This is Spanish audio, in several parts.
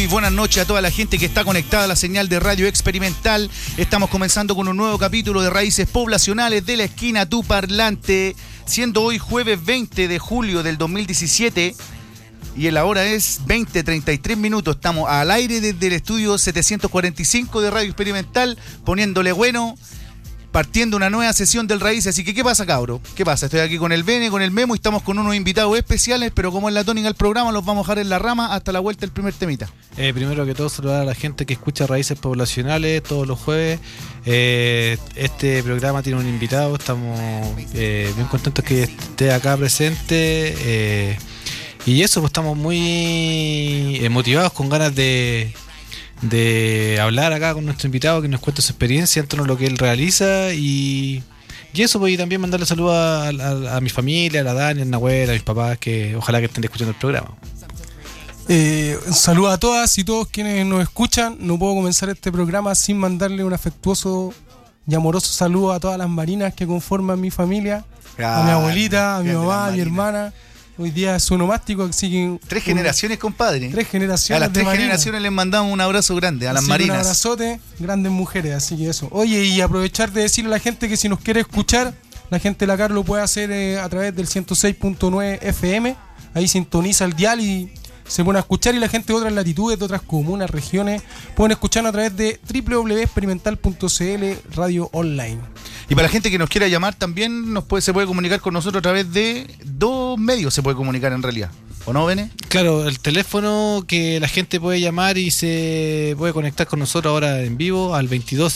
Muy buenas noches a toda la gente que está conectada a la señal de Radio Experimental. Estamos comenzando con un nuevo capítulo de Raíces Poblacionales de la Esquina Tu Parlante, siendo hoy jueves 20 de julio del 2017 y la hora es 20:33 minutos. Estamos al aire desde el estudio 745 de Radio Experimental, poniéndole bueno, partiendo una nueva sesión del Raíces. Así que, ¿qué pasa, cabro? ¿Qué pasa? Estoy aquí con el Bene, con el Memo, y estamos con unos invitados especiales, pero como es la tónica del programa, los vamos a dejar en la rama hasta la vuelta del primer temita. Primero que todo, saludar a la gente que escucha Raíces Poblacionales todos los jueves. Este programa tiene un invitado, estamos bien contentos que esté acá presente. Y eso, pues estamos muy motivados, con ganas de hablar acá con nuestro invitado, que nos cuente su experiencia en torno a lo que él realiza y eso, pues, y también mandarle saludos a mi familia, a la Dani, a Nahuel, a mis papás, que ojalá que estén escuchando el programa. Saludos a todas y todos quienes nos escuchan. No puedo comenzar este programa sin mandarle un afectuoso y amoroso saludo a todas las marinas que conforman mi familia, a mi abuelita, a mi mamá, a mi hermana. Hoy día es onomástico, así que... Tres generaciones, compadre. Tres generaciones. A las tres generaciones les mandamos un abrazo grande, a las marinas. Un abrazote, grandes mujeres, así que eso. Oye, y aprovechar de decirle a la gente que si nos quiere escuchar, la gente de la CAR lo puede hacer a través del 106.9 FM. Ahí sintoniza el dial y se pone a escuchar, y la gente de otras latitudes, de otras comunas, regiones, pueden escucharnos a través de www.experimental.cl Radio Online. Y para la gente que nos quiera llamar también se puede comunicar con nosotros a través de dos medios. Se puede comunicar en realidad, ¿o no, Bene? Claro, el teléfono que la gente puede llamar y se puede conectar con nosotros ahora en vivo al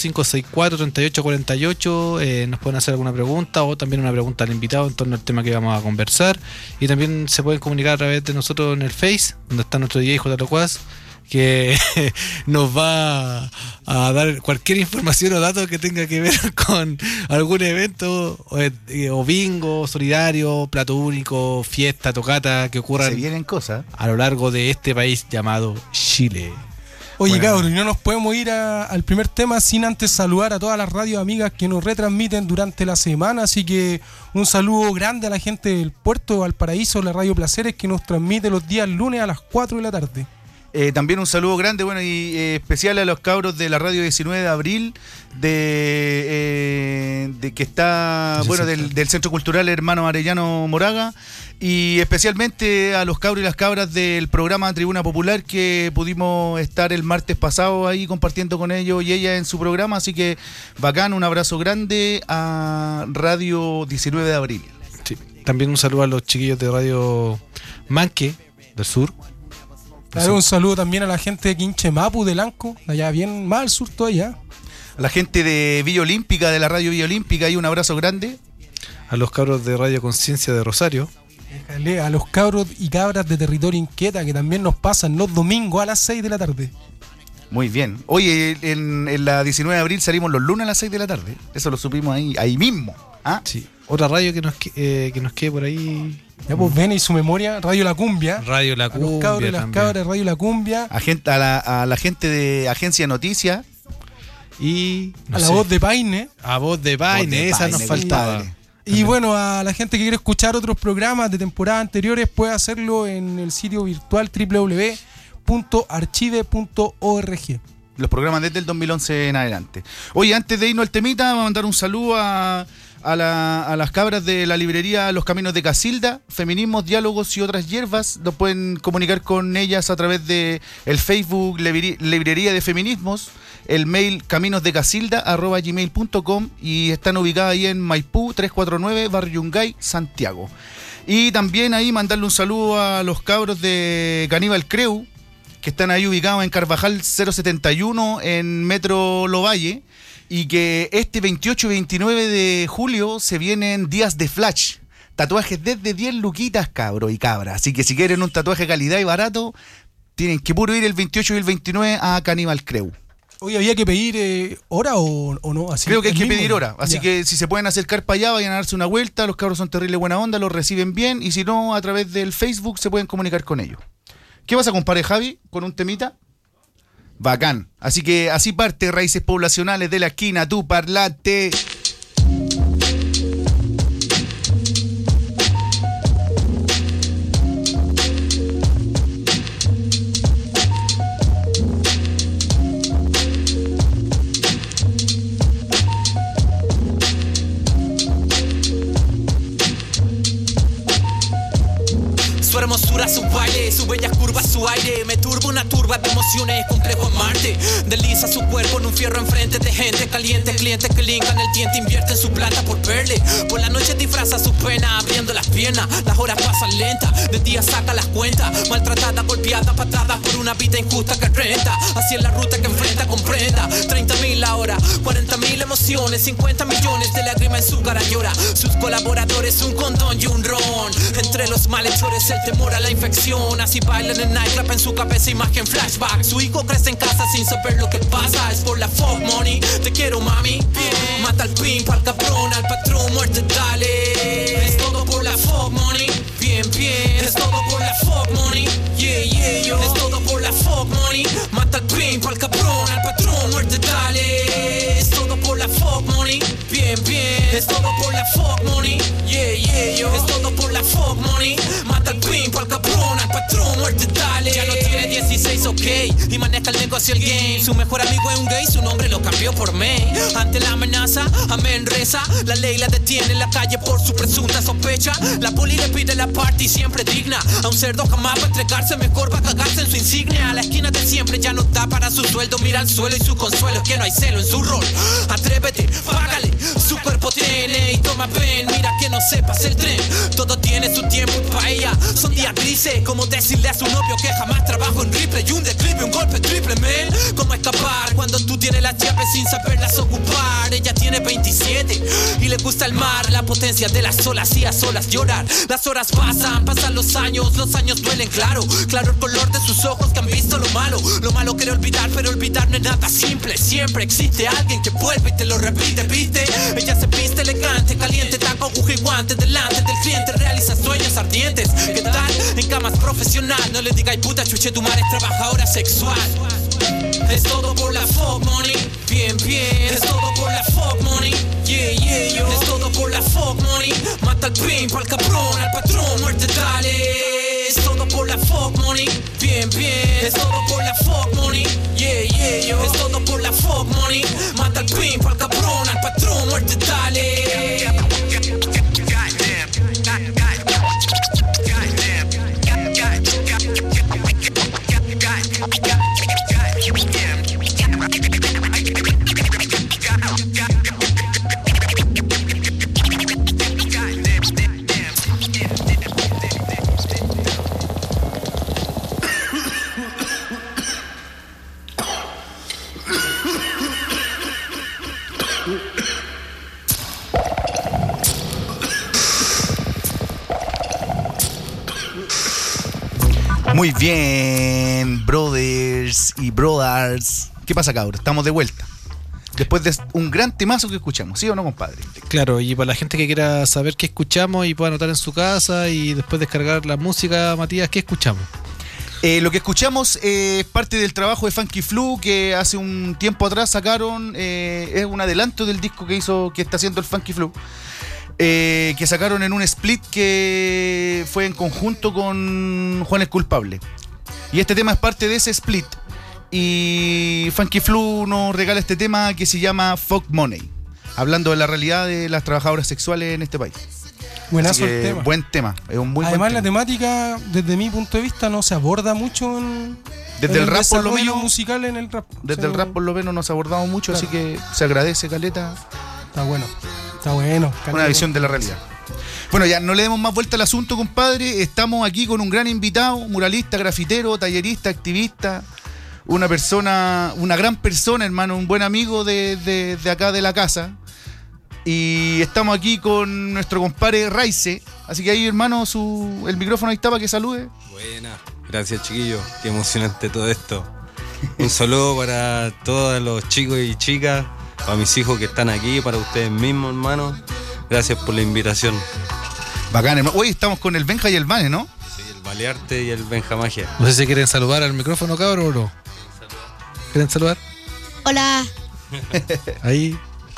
22-564-3848. Nos pueden hacer alguna pregunta o también una pregunta al invitado en torno al tema que vamos a conversar. Y también se pueden comunicar a través de nosotros en el Face, donde está nuestro DJ J. Locuaz, que nos va a dar cualquier información o datos que tenga que ver con algún evento o bingo, solidario, plato único, fiesta, tocata que ocurran. Se vienen cosas a lo largo de este país llamado Chile. Oye, cabrón, no nos podemos ir al primer tema sin antes saludar a todas las radios amigas que nos retransmiten durante la semana. Así que un saludo grande a la gente del puerto de Valparaíso, la Radio Placeres, que nos transmite los días lunes a las 4 de la tarde. También un saludo grande, bueno, y especial a los cabros de la radio 19 de abril, de que está, bueno, del Centro Cultural Hermano Arellano Moraga, y especialmente a los cabros y las cabras del programa Tribuna Popular, que pudimos estar el martes pasado ahí compartiendo con ellos y ella en su programa. Así que bacán, un abrazo grande a Radio 19 de abril. Sí. También un saludo a los chiquillos de Radio Manque del sur. Claro, un saludo también a la gente de Quinchemapu, de Lanco, allá bien más al sur todavía. A la gente de Villa Olímpica, de la radio Villa Olímpica, y un abrazo grande. A los cabros de Radio Conciencia de Rosario. A los cabros y cabras de Territorio Inquieta, que también nos pasan los domingos a las 6 de la tarde. Muy bien. Oye, en la 19 de abril salimos los lunes a las 6 de la tarde. Eso lo supimos ahí mismo. ¿Ah? Sí. Otra radio que nos quede por ahí. Ya, pues, ven, y su memoria, Radio La Cumbia. Radio La Cumbia. A los cabros y las cabras de Radio La Cumbia. A la gente de Agencia Noticias. Y la Voz de Paine. A Voz de Paine, esa nos faltaba. Y bueno, a la gente que quiere escuchar otros programas de temporadas anteriores, puede hacerlo en el sitio virtual www.archive.org. Los programas desde el 2011 en adelante. Oye, antes de irnos al temita, vamos a mandar un saludo a las cabras de la librería Los Caminos de Casilda, Feminismos, Diálogos y Otras Hierbas. Nos pueden comunicar con ellas a través de el Facebook Librería de Feminismos, el mail caminosdecasilda@gmail.com, y están ubicadas ahí en Maipú 349, Barrio Yungay, Santiago. Y también ahí mandarle un saludo a los cabros de Caníbal Creu, que están ahí ubicados en Carvajal 071 en Metro Lovalle, y que este 28 y 29 de julio se vienen días de flash. Tatuajes desde 10 luquitas, cabro y cabra. Así que si quieren un tatuaje de calidad y barato, tienen que puro ir el 28 y el 29 a Caníbal Creu. Oye, ¿había que pedir hora o no? Así, creo que hay que pedir mismo hora. Así ya. Que si se pueden acercar para allá, vayan a darse una vuelta. Los cabros son terrible buena onda, los reciben bien. Y si no, a través del Facebook se pueden comunicar con ellos. ¿Qué vas a compadre Javi? ¿Con un temita? Bacán. Así que así parte Raíces Poblacionales de la Esquina Tu Parlante. su aire. Me turba una turba de emociones, complejo amarte. Desliza su cuerpo en un fierro enfrente de gente caliente. Clientes que linkan el diente, invierten su plata por verle. Por la noche disfraza su pena, abriendo las piernas. Las horas pasan lentas, de día saca las cuentas. Maltratada, golpeada, patada por una vida injusta que renta. Así es la ruta que enfrenta, comprenda. 30.000 la hora, 40.000 emociones, 50 millones de lágrimas en su cara llora. Sus colaboradores un condón y un ron. Entre los malhechores el temor a la infección. Así bailan en nightclub, en su cabeza imagen flashback. Su hijo crece en casa sin saber lo que pasa. Es por la fuck money, te quiero mami. Mata al pimp, al cabrón, al patrón, muerte dale. Es todo por la fuck money, bien, bien. Es todo por la fuck money, yeah, yeah, yo. Es todo por la fuck money. Mata al pimp, al cabrón, al patrón, muerte dale. Es todo por la fuck money, bien, bien. Es todo por la fuck money, yeah, yeah, yo. Es todo por la fuck money. Mata al pimp, al cabrón, al patrón, muerte dale. Ya no tiene 16, ok, y maneja el negocio, el game. Su mejor amigo es un gay, su nombre lo cambió por May. Ante la amenaza, amén reza. La ley la detiene en la calle por su presunta sospecha. La poli le pide la party siempre digna. A un cerdo jamás va a entregarse, mejor va a cagarse en su insignia. A la esquina de siempre ya no da para su sueldo. Mira al suelo y su consuelo es que no hay celo en su rol. Atrévete, págale, su cuerpo tiene y toma ven. Mira que no sepas el tren, todo tiene su tiempo pa' ella. Son días grises, como decirle a su novio que jamás trabajo en rifle. Y un declive, un golpe triple, man. ¿Cómo escapar cuando tú tienes las llaves sin saberlas ocupar? Ella tiene 27 y le gusta el mar. La potencia de las olas y a solas llorar. Las horas pasan, pasan los años duelen, claro. Claro el color de sus ojos que han visto lo malo. Lo malo quiere olvidar, pero olvidar no es nada simple. Siempre existe alguien que vuelve y te lo repite, ¿viste? Ella se viste elegante, caliente, taco, aguja y guante. Delante del cliente realiza sueños ardientes. ¿Qué tal? En camas profesional. No le digas puta chuche, tu madre es trabajadora sexual. Es todo por la fuck money, bien, bien. Es todo por la fuck money, yeah, yeah, yo. Es todo por la fuck money. Mata al pimp, al cabrón, al patrón, muerte dale. Es todo por la fuck money, bien, bien. Es todo por la fuck money, yeah, yeah, yo. Es todo por la fuck money. Mata al pimp, al cabrón, al patrón, muerte dale. Muy bien, brothers y brothers. ¿Qué pasa, cabros? Estamos de vuelta. Después de un gran temazo que escuchamos, ¿sí o no, compadre? Claro, y para la gente que quiera saber qué escuchamos y pueda anotar en su casa y después descargar la música, Matías, ¿qué escuchamos? Lo que escuchamos es parte del trabajo de Funky Flu, que hace un tiempo atrás sacaron, es un adelanto del disco que está haciendo el Funky Flu, que sacaron en un split que fue en conjunto con Juan el Culpable. Y este tema es parte de ese split. Y Funky Flu nos regala este tema que se llama Fuck Money, hablando de la realidad de las trabajadoras sexuales en este país. Buenazo el tema. Buen tema, es un muy Además, buen la tema. temática, desde mi punto de vista, no se aborda mucho Desde el rap, por lo menos, musical en el rap. Desde el rap, por lo menos, no se ha abordado mucho, claro. así que se agradece, caleta. Está bueno. Está bueno. Una visión de la realidad. Bueno, ya no le demos más vuelta al asunto, compadre. Estamos aquí con un gran invitado, muralista, grafitero, tallerista, activista. Una gran persona, hermano, un buen amigo de acá de la casa. Y estamos aquí con nuestro compadre Raice. Así que ahí, hermano, el micrófono ahí está para que salude. Buena, gracias, chiquillos. Qué emocionante todo esto. Un saludo para todos los chicos y chicas, para mis hijos que están aquí, para ustedes mismos, hermano. Gracias por la invitación. Bacán, hermano. Hoy estamos con el Benja y el Vane, ¿no? Sí, el Balearte y el Benja Magia. No sé si quieren saludar al micrófono, cabrón, o no. ¿Quieren saludar? Hola. Ahí.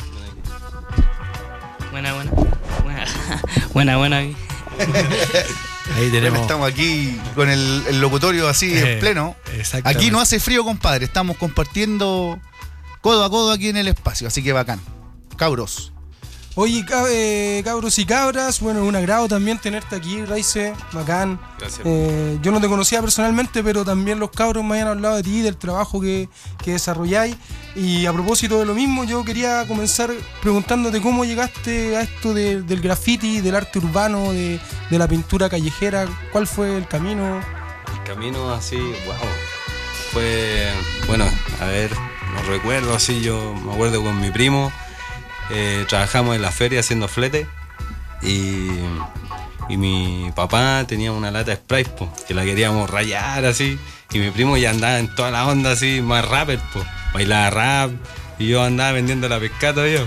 Buena. Ahí Bueno, tenemos. estamos aquí con el locutorio así en pleno. Exactamente. Aquí no hace frío, compadre. Estamos compartiendo codo a codo aquí en el espacio. Así que bacán. Cabros. Oye, cabros y cabras, bueno, es un agrado también tenerte aquí, Raice, bacán. Gracias. Yo no te conocía personalmente, pero también los cabros me habían hablado de ti, del trabajo que desarrolláis. Y a propósito de lo mismo, yo quería comenzar preguntándote cómo llegaste a esto del graffiti, del arte urbano, de la pintura callejera. ¿Cuál fue el camino? El camino así, wow. Fue, bueno, a ver, no recuerdo así, yo me acuerdo con mi primo. Trabajamos en la feria haciendo flete y mi papá tenía una lata de Sprite que la queríamos rayar así, y mi primo ya andaba en toda la onda así, más rapper, bailaba rap, y yo andaba vendiendo la pescata yo.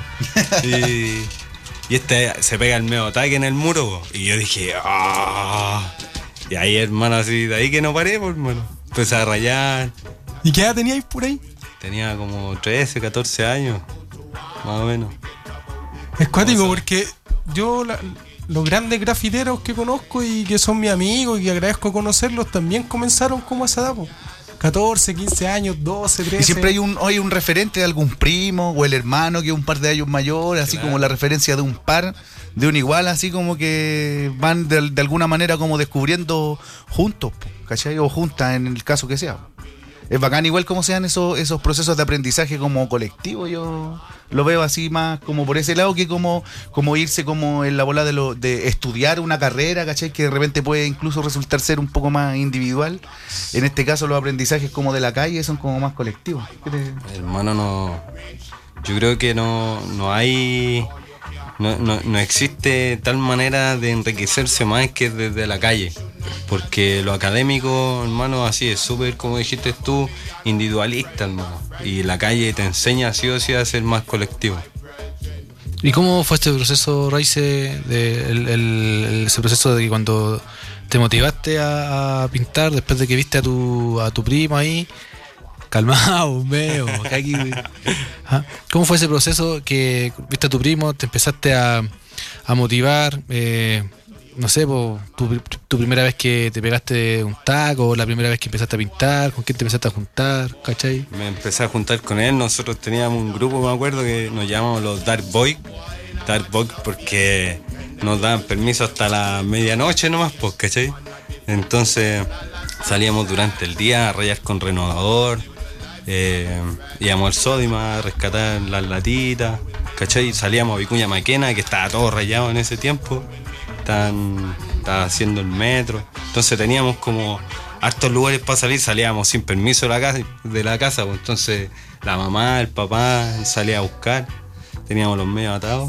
Y este se pega el medio ataque en el muro, y yo dije, ¡ah! Y ahí, hermano, así, de ahí que no paré, hermano. Empecé a rayar. ¿Y qué edad teníais por ahí? Tenía como 13, 14 años, más o menos. Es cuático porque yo los grandes grafiteros que conozco y que son mis amigos y que agradezco conocerlos también comenzaron como a esa edad, 14, 15 años, 12, 13. Y siempre hay un referente de algún primo o el hermano que es un par de años mayor, así Claro. como la referencia de un par, de un igual, así como que van de alguna manera como descubriendo juntos, ¿cachai? O juntas en el caso que sea. Es bacán igual como sean esos procesos de aprendizaje como colectivo. Yo lo veo así más como por ese lado que como irse como en la bola de estudiar una carrera, ¿cachai? Que de repente puede incluso resultar ser un poco más individual. En este caso los aprendizajes como de la calle son como más colectivos. Hermano, no. Yo creo que no hay. No existe tal manera de enriquecerse más que desde la calle. Porque lo académico, hermano, así es súper, como dijiste tú, individualista, hermano. Y la calle te enseña sí o sí a ser más colectivo. ¿Y cómo fue este proceso, Raice, ese proceso de que cuando te motivaste a pintar, después de que viste a tu primo ahí? Calmado, veo. ¿Cómo fue ese proceso que viste a tu primo, te empezaste a motivar? No sé, tu primera vez que te pegaste un taco, la primera vez que empezaste a pintar, ¿con quién te empezaste a juntar? ¿Cachai? Me empecé a juntar con él. Nosotros teníamos un grupo, me acuerdo, que nos llamamos los Dark Boys. Dark Boys porque nos daban permiso hasta la medianoche nomás, pues, ¿cachai? Entonces salíamos durante el día a rayar con renovador, íbamos al Sodima a rescatar las latitas, ¿cachai? Salíamos a Vicuña Maquena, que estaba todo rayado en ese tiempo. Estaba haciendo el metro. Entonces teníamos como hartos lugares para salir, salíamos sin permiso de la casa, pues. Entonces la mamá, el papá salía a buscar, teníamos los medios atados.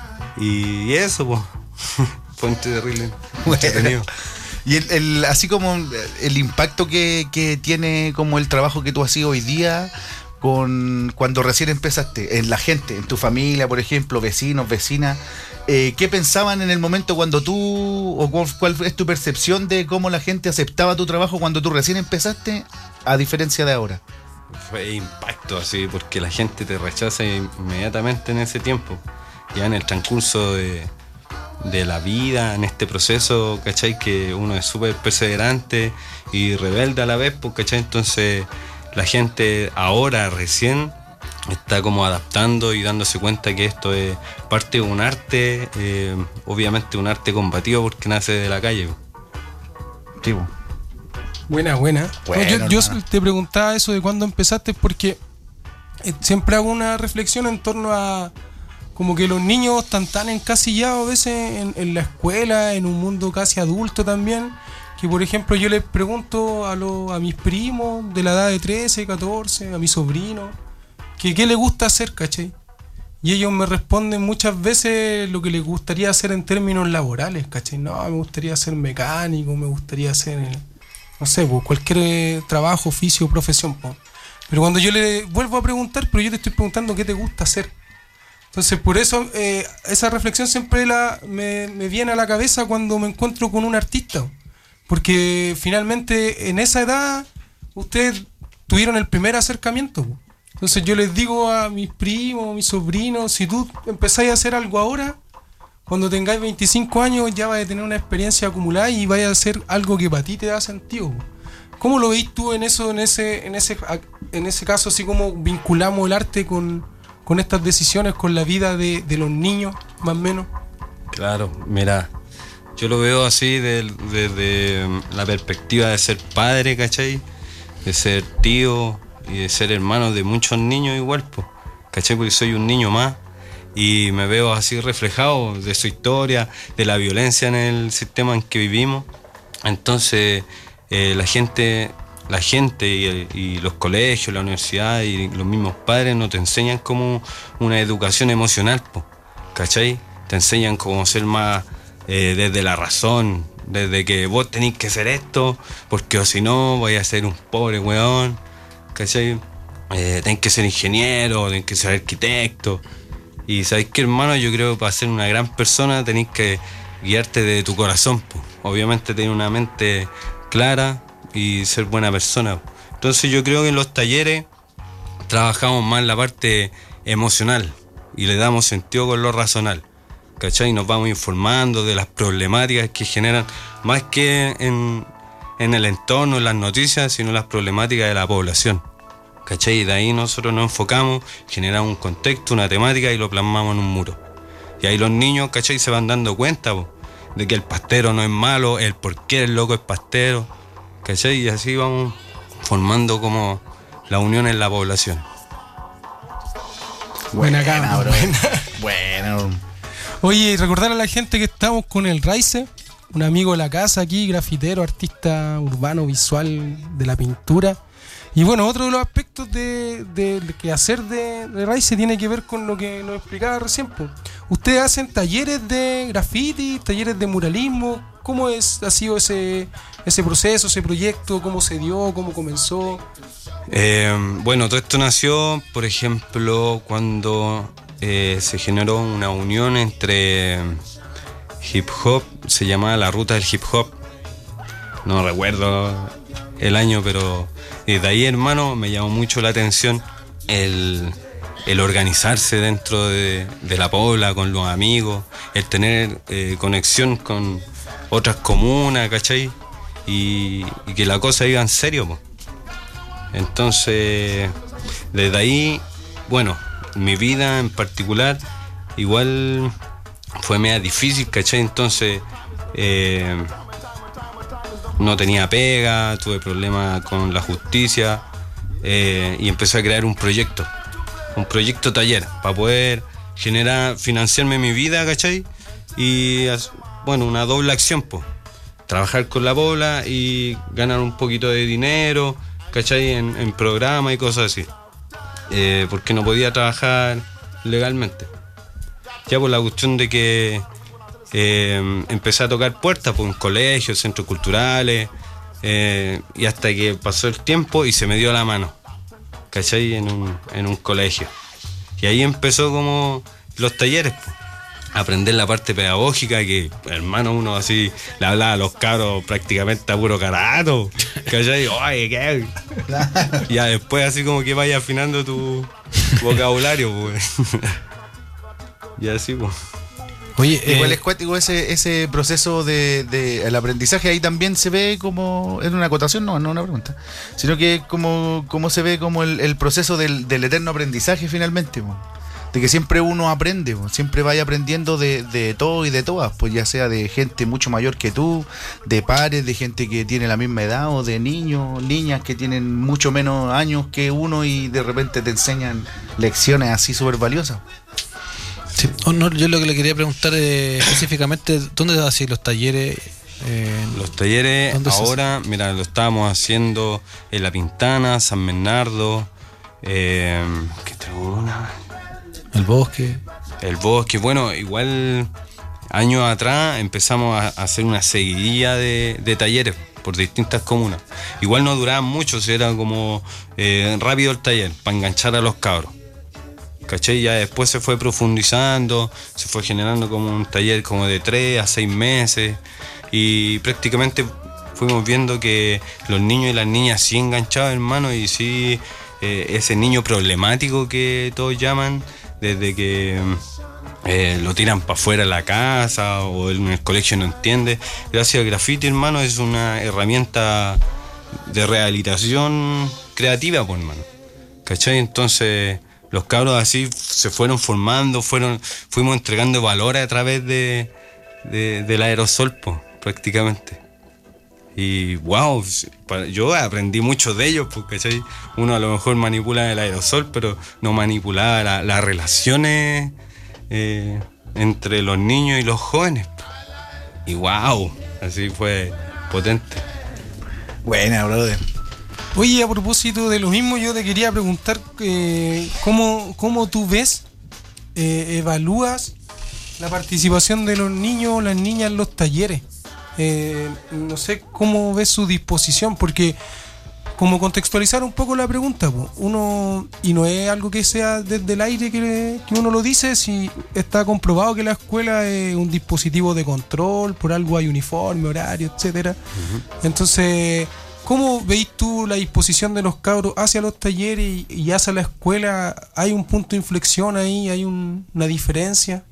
Y eso, pues, fue terrible. Entretenido. Y así como el impacto que tiene como el trabajo que tú haces hoy día cuando recién empezaste, en la gente, en tu familia, por ejemplo, vecinos, vecinas, ¿qué pensaban en el momento cuando cuál es tu percepción de cómo la gente aceptaba tu trabajo cuando tú recién empezaste, a diferencia de ahora? Fue impacto así, porque la gente te rechaza inmediatamente en ese tiempo. Ya en el transcurso de la vida, en este proceso, ¿cachai? Que uno es súper perseverante y rebelde a la vez, pues, ¿cachai? Entonces la gente ahora recién está como adaptando y dándose cuenta que esto es parte de un arte, obviamente un arte combativo porque nace de la calle. Sí, po. Buena. Bueno, Yo hermano. te preguntaba eso de cuándo empezaste porque siempre hago una reflexión en torno a como que los niños están tan encasillados a veces en la escuela, en un mundo casi adulto también, que por ejemplo yo les pregunto a mis primos de la edad de 13, 14, a mis sobrinos, que qué les gusta hacer, ¿cachai? Y ellos me responden muchas veces lo que les gustaría hacer en términos laborales, ¿cachai? No, me gustaría ser mecánico, me gustaría ser, no sé, pues, cualquier trabajo, oficio, profesión, pues. Pero cuando yo le vuelvo a preguntar, pero yo te estoy preguntando qué te gusta hacer. Entonces, por eso esa reflexión siempre me viene a la cabeza cuando me encuentro con un artista. Porque finalmente en esa edad ustedes tuvieron el primer acercamiento. Entonces yo les digo a mis primos, a mis sobrinos, si tú empezáis a hacer algo ahora, cuando tengáis 25 años ya vais a tener una experiencia acumulada y vais a hacer algo que para ti te da sentido. ¿Cómo lo veis tú en ese caso, así como vinculamos el arte con estas decisiones, con la vida de los niños? más o menos? Claro, mira, yo lo veo así desde la perspectiva de ser padre, ¿cachai? De ser tío y de ser hermano de muchos niños igual, pues, ¿cachai? Porque soy un niño más y me veo así reflejado de su historia, de la violencia en el sistema en que vivimos. Entonces, la gente y los colegios, la universidad y los mismos padres no te enseñan como una educación emocional, po, ¿cachai? Te enseñan cómo ser más desde la razón, desde que vos tenés que hacer esto, porque o si no vais a ser un pobre weón, ¿cachai? Tenés que ser ingeniero, tenés que ser arquitecto. Y sabéis que, hermano, yo creo que para ser una gran persona tenés que guiarte de tu corazón, po. Obviamente tener una mente clara y ser buena persona. Entonces yo creo que en los talleres trabajamos más la parte emocional y le damos sentido con lo racional, ¿cachai? Nos vamos informando de las problemáticas que generan, más que en el entorno, en las noticias, sino las problemáticas de la población, ¿cachai? Y de ahí nosotros nos enfocamos, generamos un contexto, una temática y lo plasmamos en un muro. Y ahí los niños, ¿cachai? Se van dando cuenta, po, de que el pastero no es malo, el por qué el loco es pastero, ¿cachai? Y así vamos formando como la unión en la población. Buena cama, bro. buena. Bueno. Oye, y recordar a la gente que estamos con el Raice, un amigo de la casa aquí, grafitero, artista urbano, visual de la pintura. Y bueno, otro de los aspectos de que hacer de Raice tiene que ver con lo que nos explicaba recién, po. Ustedes hacen talleres de graffiti, talleres de muralismo. ¿Cómo ha sido ese proceso, ese proyecto? ¿Cómo se dio? ¿Cómo comenzó? Bueno, todo esto nació, por ejemplo, cuando se generó una unión entre hip hop, se llamaba la Ruta del Hip Hop. No recuerdo el año, pero desde ahí, hermano, me llamó mucho la atención el organizarse dentro de la pobla, con los amigos, el tener conexión con otras comunas, ¿cachai? Y que la cosa iba en serio, po. Entonces, desde ahí, bueno, mi vida en particular igual fue media difícil, ¿cachai? Entonces, no tenía pega, tuve problemas con la justicia y empecé a crear un proyecto taller para poder financiarme mi vida, ¿cachai? Y bueno, una doble acción, pues, trabajar con la pobla y ganar un poquito de dinero, ¿cachai? En programas y cosas así, porque no podía trabajar legalmente. Ya por la cuestión de que empecé a tocar puertas, pues, en colegios, centros culturales, y hasta que pasó el tiempo y se me dio la mano, ¿cachai? En un colegio. Y ahí empezó como los talleres, pues. Aprender la parte pedagógica, que, hermano, uno así le hablaba a los cabros prácticamente a puro carato, ¿cachai? Oye, ¿qué? Y ya después así como que vaya afinando tu vocabulario, pues. Y así, pues. Oye, igual es cuático ese proceso de el aprendizaje. Ahí también se ve como, es una acotación, no una pregunta, sino que como se ve como el proceso del eterno aprendizaje finalmente, po. De que siempre uno aprende, po. Siempre vaya aprendiendo de todo y de todas, pues ya sea de gente mucho mayor que tú, de pares, de gente que tiene la misma edad, o de niños, niñas que tienen mucho menos años que uno y de repente te enseñan lecciones así súper valiosas. Sí. No, yo lo que le quería preguntar específicamente, ¿dónde hacen los talleres? Los talleres ahora, mira, lo estábamos haciendo en La Pintana, San Bernardo, ¿qué tribuna? El Bosque. Bueno, igual años atrás empezamos a hacer una seguidilla de talleres por distintas comunas. Igual no duraban mucho, o sea, era como rápido el taller, para enganchar a los cabros, ¿cachai? Ya después se fue profundizando, se fue generando como un taller como de 3 a 6 meses y prácticamente fuimos viendo que los niños y las niñas sí enganchaban, hermano, y sí ese niño problemático que todos llaman, desde que lo tiran para afuera de la casa o en el colegio no entiende. Gracias al graffiti, hermano, es una herramienta de rehabilitación creativa, pues, hermano, ¿cachai? Entonces los cabros así se fueron formando, fuimos entregando valores a través del aerosol, po, prácticamente. Y wow, yo aprendí mucho de ellos, porque ¿cachai? Uno a lo mejor manipula el aerosol, pero no manipulaba las relaciones entre los niños y los jóvenes. Y wow, así fue potente. Buena, brother. Oye, a propósito de lo mismo, yo te quería preguntar cómo tú ves, evalúas la participación de los niños o las niñas en los talleres. No sé cómo ves su disposición, porque como contextualizar un poco la pregunta, uno, y no es algo que sea desde el aire que uno lo dice, si está comprobado que la escuela es un dispositivo de control, por algo hay uniforme, horario, etcétera. Entonces, ¿cómo veis tú la disposición de los cabros hacia los talleres y hacia la escuela? ¿Hay un punto de inflexión ahí? ¿Hay una diferencia?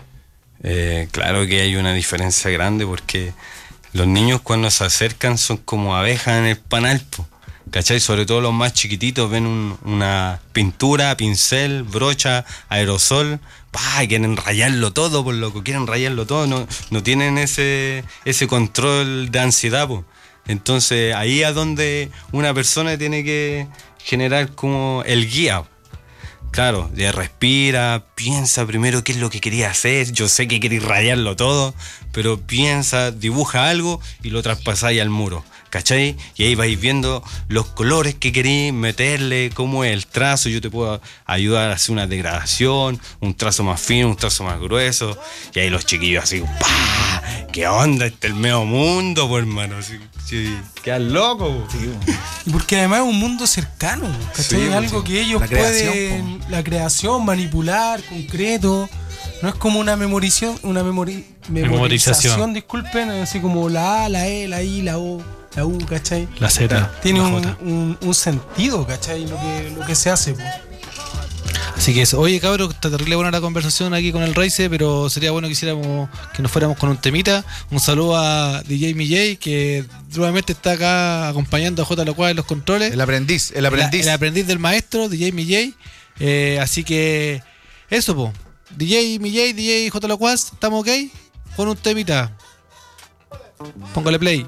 Claro que hay una diferencia grande, porque los niños cuando se acercan son como abejas en el panal, ¿cachai? Sobre todo los más chiquititos ven una pintura, pincel, brocha, aerosol, quieren rayarlo todo, por loco, quieren rayarlo todo, no tienen ese control de ansiedad, po. Entonces ahí es donde una persona tiene que generar como el guía. Claro, respira, piensa primero qué es lo que quería hacer. Yo sé que queréis rayarlo todo, pero piensa, dibuja algo y lo traspasáis al muro, ¿cachai? Y ahí vais viendo los colores que queréis meterle, cómo es el trazo. Yo te puedo ayudar a hacer una degradación, un trazo más fino, un trazo más grueso. Y ahí los chiquillos así, ¡pah! ¿Qué onda? Este es el medio mundo, pues, hermano. Sí, quedan locos. Sí. Y porque además es un mundo cercano, ¿cachai? Es algo que ellos pueden, la creación, manipular, concreto. No es como una memorización, disculpen, así como la A, la E, la I, la O, la U, ¿cachai? La Z. Tiene un sentido, ¿cachai? Lo que se hace, pues. Así que eso. Oye, cabrón, está terrible buena la conversación aquí con el Raice, pero sería bueno que nos fuéramos con un temita. Un saludo a DJ MJ, que nuevamente está acá acompañando a J. Locuaz en los controles. El aprendiz. El aprendiz del maestro, DJ MJ. Así que eso, po. DJ MJ, DJ J. Locuaz, ¿estamos ok? Con un temita. Póngale play.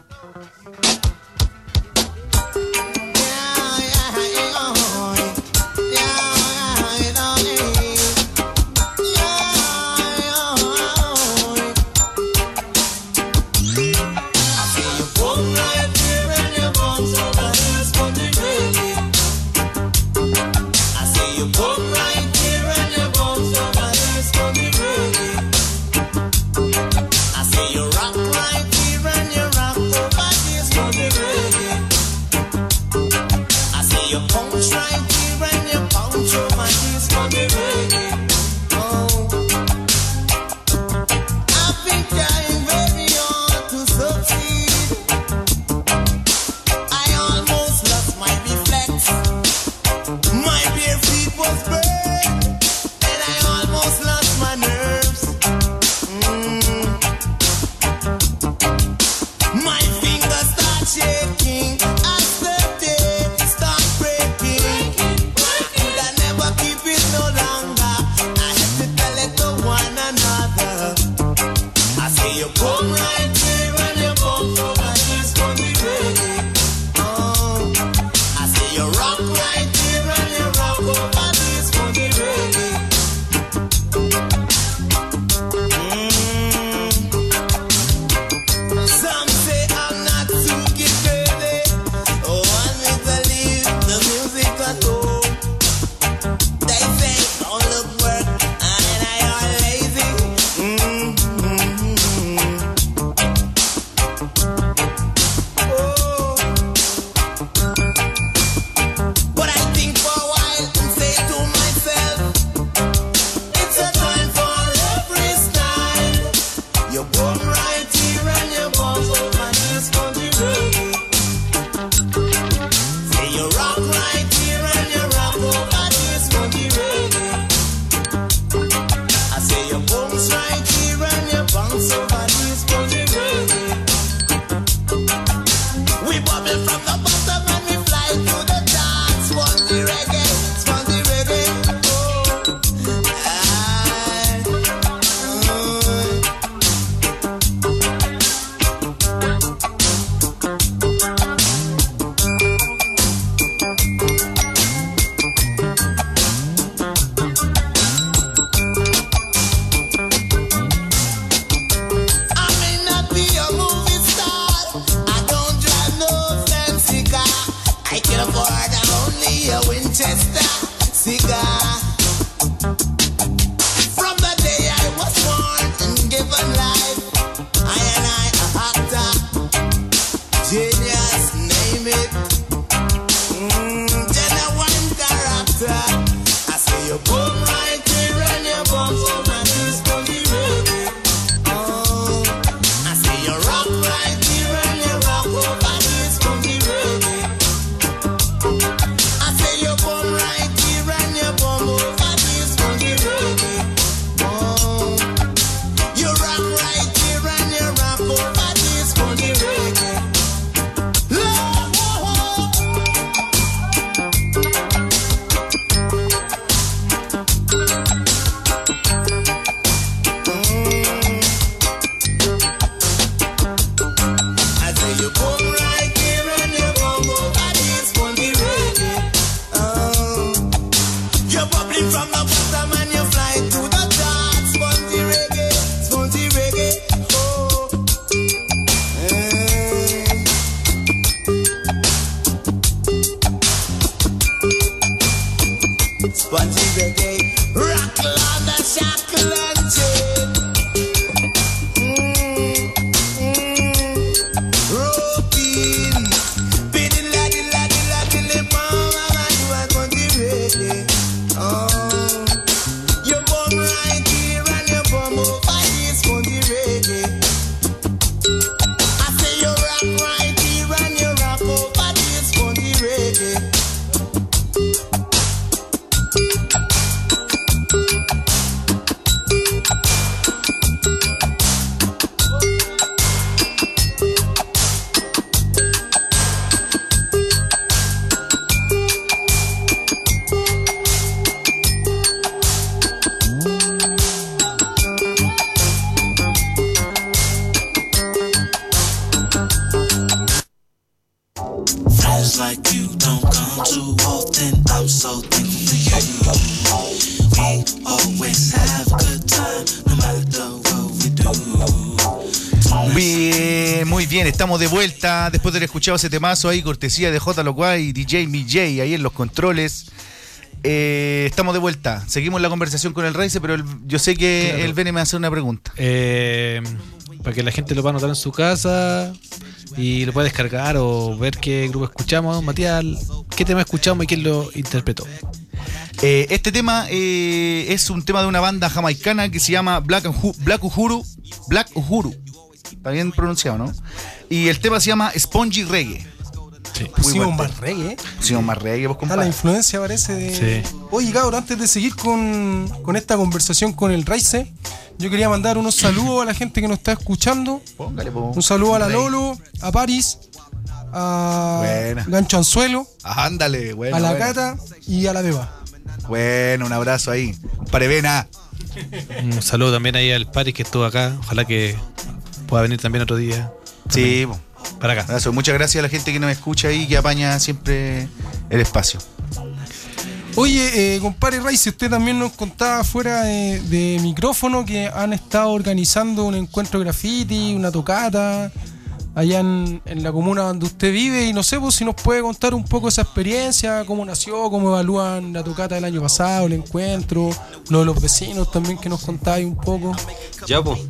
Keep it no longer. Bien, muy bien, estamos de vuelta después de haber escuchado ese temazo ahí, cortesía de J. Loguay y DJ MJ ahí en los controles. Estamos de vuelta, seguimos la conversación con el Raice, pero yo sé que claro, el Bene me va a hacer una pregunta. Para que la gente lo pueda anotar en su casa y lo pueda descargar o ver qué grupo escuchamos. Matías, ¿qué tema escuchamos y quién lo interpretó? Este tema es un tema de una banda jamaicana que se llama Black Uhuru. Está bien pronunciado, ¿no? Y el tema se llama Spongy Reggae. Sí. Pusimos más reggae. Pusimos más reggae, pues, La compadre. influencia parece de... Sí. Oye, cabrón, antes de seguir con esta conversación con el Raice, yo quería mandar unos saludos a la gente que nos está escuchando. Póngale, po. Un saludo a la Rey. Lolo, a Paris, a Buena. Gancho Anzuelo, Ándale, bueno. a la bueno. Cata y a la Beba. Bueno, un abrazo ahí. Parevena. Un saludo también ahí al Paris que estuvo acá. Ojalá que pueda venir también otro día. Sí, po. Para acá. Abrazo. Muchas gracias a la gente que nos escucha ahí y que apaña siempre el espacio. Oye, compadre Raice, usted también nos contaba fuera de micrófono que han estado organizando un encuentro graffiti, una tocata allá en la comuna donde usted vive, y no sé pues, si nos puede contar un poco esa experiencia, cómo nació, cómo evalúan la tocata del año pasado, el encuentro, lo de los vecinos también que nos contáis un poco. Ya, pues.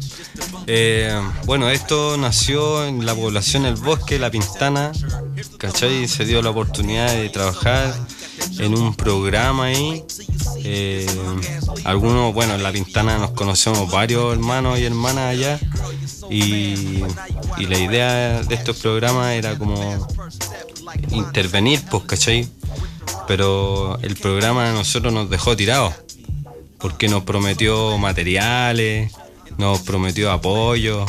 Bueno, esto nació en la población El Bosque, La Pintana, ¿cachai? Se dio la oportunidad de trabajar en un programa ahí. Algunos, bueno, en La Pintana nos conocemos varios hermanos y hermanas allá. Y la idea de estos programas era como intervenir, pues, ¿cachai? Pero el programa a nosotros nos dejó tirados, porque nos prometió materiales, nos prometió apoyo,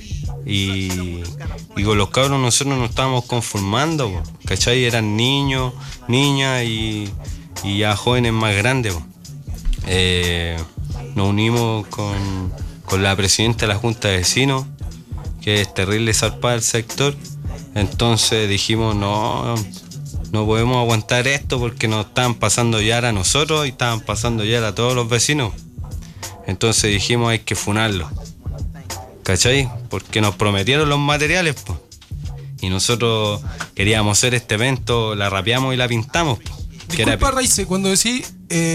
y con los cabros nosotros nos estábamos conformando, po, ¿cachai? Eran niños, niñas y ya jóvenes más grandes, po. Nos unimos con la presidenta de la Junta de Vecinos, que es terrible zarpada del sector. Entonces dijimos, no podemos aguantar esto porque nos estaban pasando ya a nosotros y estaban pasando ya a todos los vecinos. Entonces dijimos, hay que funarlo, ¿cachai? Porque nos prometieron los materiales, pues. Y nosotros queríamos hacer este evento, la rapeamos y la pintamos, pues. Disculpa, Raice, cuando decís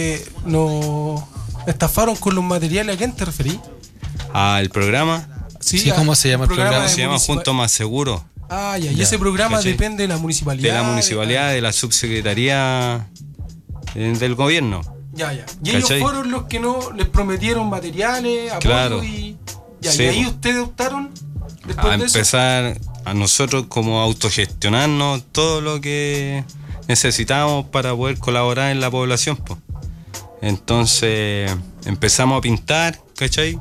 nos estafaron con los materiales, ¿a quién te referís? Al programa, Sí, ¿cómo se llama el programa? se llama Junto Más Seguro, Ah, ya, y ese programa ¿cachai? depende de la municipalidad. de la municipalidad, de la subsecretaría del gobierno. Ya. Y ellos ¿Cachai? fueron los que no les prometieron materiales, apoyo Claro. y... Ya, Sí, y ahí po. ustedes optaron después A de eso. empezar a nosotros como autogestionarnos todo lo que necesitamos para poder colaborar en la población, pues. Entonces empezamos a pintar, ¿cachai?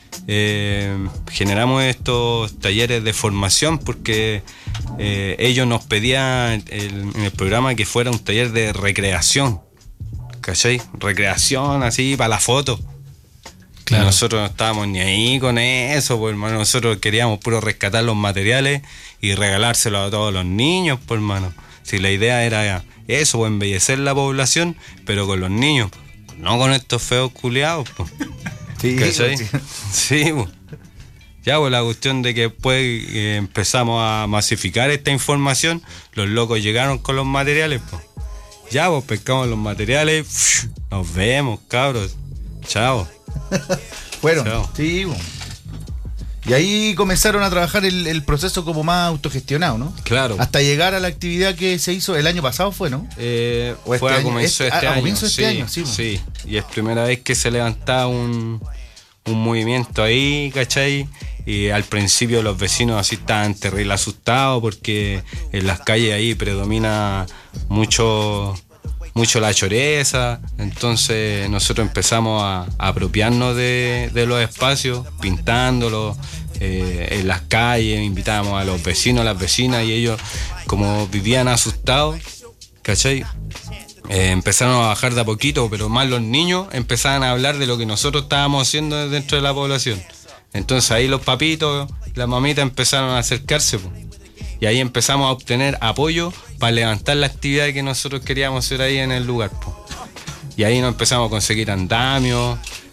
Generamos estos talleres de formación porque ellos nos pedían en el programa que fuera un taller de recreación, ¿cachai? Recreación así para la foto. Claro. Y nosotros no estábamos ni ahí con eso, pues, hermano. Nosotros queríamos puro rescatar los materiales y regalárselos a todos los niños, pues, hermano. Si la idea era eso, pues, embellecer la población, pero con los niños, pues, no con estos feos culiados, pues. Sí, ¿Cachai? sí. Sí, pues. Ya, pues la cuestión de que después empezamos a masificar esta información, los locos llegaron con los materiales, pues. Ya, pues pescamos los materiales, nos vemos, cabros. Chao. Bueno, Chao. sí, bueno. Y ahí comenzaron a trabajar el proceso como más autogestionado, ¿no? Claro. Hasta llegar a la actividad que se hizo el año pasado, ¿fue, no? ¿O este Fue a año? comienzo de este A año. comienzo de este año, sí, pues. Sí. Y es primera vez que se levantaba un movimiento ahí, ¿cachai? Y al principio los vecinos así estaban terrible asustados porque en las calles ahí predomina mucho la choreza. Entonces nosotros empezamos a apropiarnos de los espacios, pintándolos en las calles, invitábamos a los vecinos, a las vecinas, y ellos, como vivían asustados, ¿cachai? Empezaron a bajar de a poquito, pero más los niños empezaban a hablar de lo que nosotros estábamos haciendo dentro de la población. Entonces ahí los papitos, las mamitas empezaron a acercarse, pues. Y ahí empezamos a obtener apoyo para levantar la actividad que nosotros queríamos hacer ahí en el lugar, po. Y ahí nos empezamos a conseguir andamios,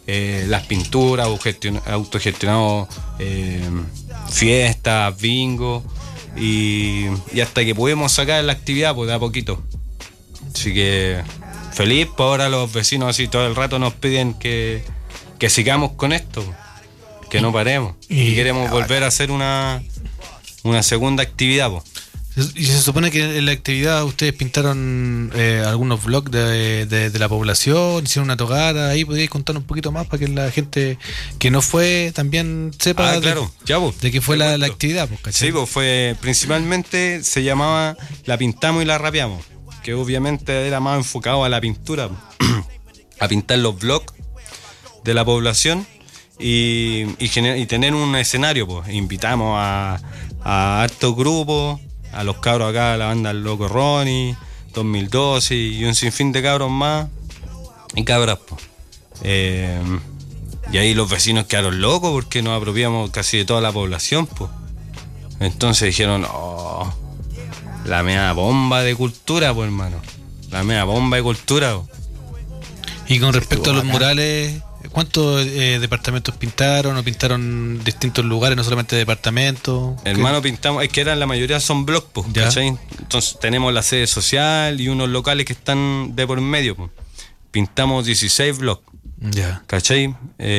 las pinturas, autogestionados, fiestas, bingo, y hasta que pudimos sacar la actividad, pues de a poquito. Así que feliz, pues ahora los vecinos así todo el rato nos piden que sigamos con esto, que no paremos. Y queremos volver a hacer una segunda actividad, pues. Y se supone que en la actividad ustedes pintaron algunos vlogs de la población, hicieron una togada, ahí podríais contar un poquito más para que la gente que no fue también sepa claro, de qué fue la actividad, pues, ¿cachai? Sí, pues fue principalmente, se llamaba La Pintamos y La Rapeamos, que obviamente era más enfocado a la pintura, a pintar los vlogs de la población y tener un escenario, pues. Invitamos a hartos grupos, a los cabros acá, la banda El Loco Ronnie, 2012 y un sinfín de cabros más y cabras, pues. Y ahí los vecinos quedaron locos porque nos apropiamos casi de toda la población, pues. Entonces dijeron, la mea bomba de cultura, pues, hermano. La mea bomba de cultura, pues. Y con respecto a los murales, ¿cuántos departamentos pintaron o pintaron distintos lugares, no solamente departamentos? Hermano, pintamos, es que la mayoría son blogs, pues, ¿cachai? Entonces tenemos la sede social y unos locales que están de por medio, pues. Pintamos 16 blogs, Ya. ¿cachai?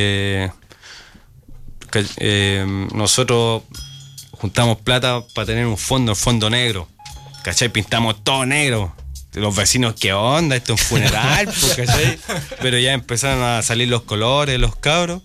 Nosotros juntamos plata para tener un fondo negro, ¿cachai? Pintamos todo negro. Los vecinos, ¿qué onda? Esto es un funeral, pues, ¿cachai? Pero ya empezaron a salir los colores, los cabros,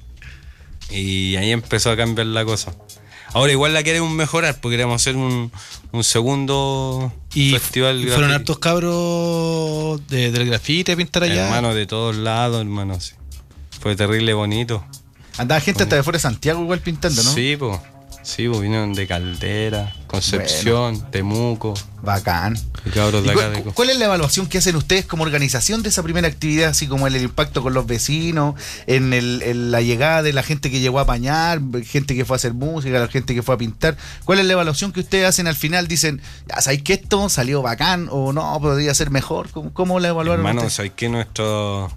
y ahí empezó a cambiar la cosa. Ahora igual la queremos mejorar, porque queremos hacer un segundo festival. ¿Y fueron hartos cabros del grafite a pintar allá? Hermano, de todos lados, hermano, sí. Fue terrible bonito. Andaba gente hasta de fuera de Santiago igual pintando, ¿no? Sí, pues. Sí, pues vinieron de Caldera, Concepción, Temuco. Bacán. Y cabros de acá. ¿Cuál es la evaluación que hacen ustedes como organización de esa primera actividad, así como el impacto con los vecinos, en la llegada de la gente que llegó a apañar, gente que fue a hacer música, la gente que fue a pintar? ¿Cuál es la evaluación que ustedes hacen al final? Dicen, ya sabéis que esto salió bacán o no, podría ser mejor. ¿Cómo la evaluaron? Hermano, sabéis que nuestra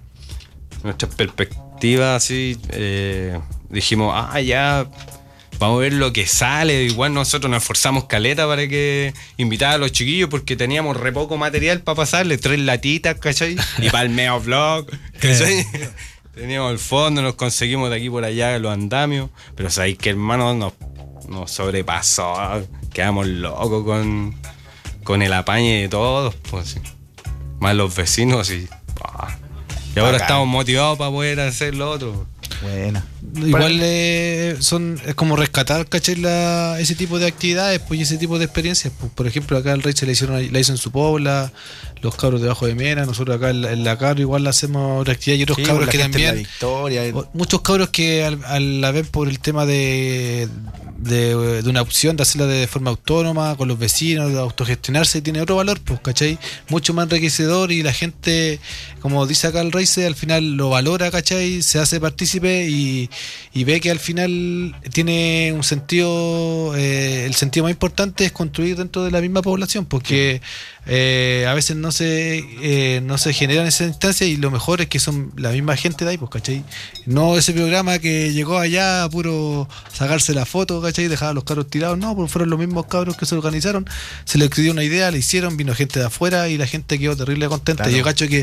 perspectiva así, dijimos, ya, vamos a ver lo que sale. Igual nosotros nos esforzamos caleta para que invitar a los chiquillos, porque teníamos re poco material para pasarle, 3 latitas, ¿cachai? Y para el medio vlog, ¿cachai? Teníamos el fondo, nos conseguimos de aquí por allá los andamios, pero sabéis que, hermano, nos sobrepasó, quedamos locos con el apañe de todos, pues, sí. Más los vecinos y ahora estamos motivados para poder hacer lo otro. Buena. Igual es como rescatar, ¿cachai? Ese tipo de actividades, pues, y ese tipo de experiencias. Pues, por ejemplo, acá el Rey la hizo en su pobla, los cabros debajo de Mena, nosotros acá en la Caro igual hacemos una actividad, y otros cabros que también. Victoria, muchos cabros que al la ven por el tema de una opción de hacerla de forma autónoma, con los vecinos, de autogestionarse, tiene otro valor, pues, ¿cachai? Mucho más enriquecedor, y la gente, como dice acá el Reise, al final lo valora, ¿cachai? Se hace partícipe y ve que al final tiene un sentido, el sentido más importante es construir dentro de la misma población, porque a veces no se generan esas instancias, y lo mejor es que son la misma gente de ahí, pues, ¿cachai? No ese programa que llegó allá a puro sacarse la foto, ¿cachai? Dejar a los cabros tirados, no, pues fueron los mismos cabros que se organizaron, se les dio una idea, la hicieron, vino gente de afuera y la gente quedó terrible contenta. Claro. Yo cacho que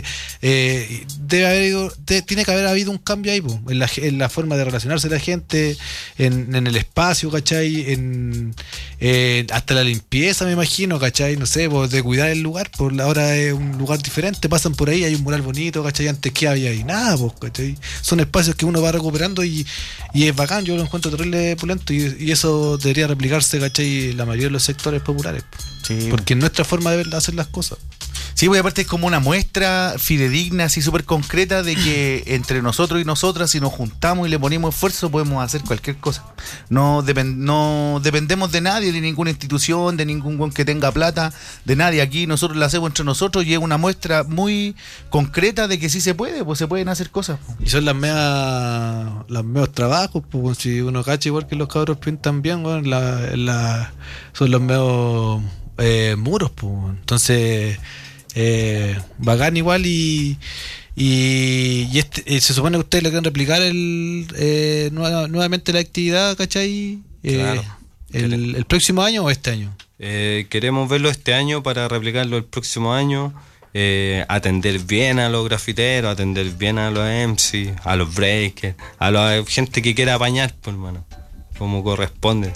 tiene que haber habido un cambio ahí, pues, en la forma de relacionarse la gente, en el espacio, ¿cachai? Hasta la limpieza, me imagino, ¿cachai? No sé, pues, de cuidar el lugar, pues ahora es un lugar diferente, pasan por ahí, hay un mural bonito, ¿cachai? Antes que había ahí nada, pues, ¿cachai? Son espacios que uno va recuperando y es bacán, yo lo encuentro terrible pulento, y eso debería replicarse, ¿cachai? La mayoría de los sectores populares, sí, porque es nuestra forma de hacer las cosas. Sí, porque aparte es como una muestra fidedigna, así súper concreta, de que entre nosotros y nosotras, si nos juntamos y le ponemos esfuerzo, podemos hacer cualquier cosa. No dependemos de nadie, de ninguna institución, de ningún buen que tenga plata, de nadie. Aquí nosotros la hacemos entre nosotros, y es una muestra muy concreta de que sí se puede, pues se pueden hacer cosas. Y son los medios trabajos, pues, si uno cacha igual que los cabros pintan bien, bueno, son los medios muros, pues. Entonces, bacán igual, y Y se supone que ustedes le quieren replicar nuevamente la actividad, ¿cachai? Claro. ¿El próximo año o este año? Queremos verlo este año para replicarlo el próximo año. Atender bien a los grafiteros, atender bien a los MC, a los breakers, a la gente que quiera apañar, pues, hermano, como corresponde.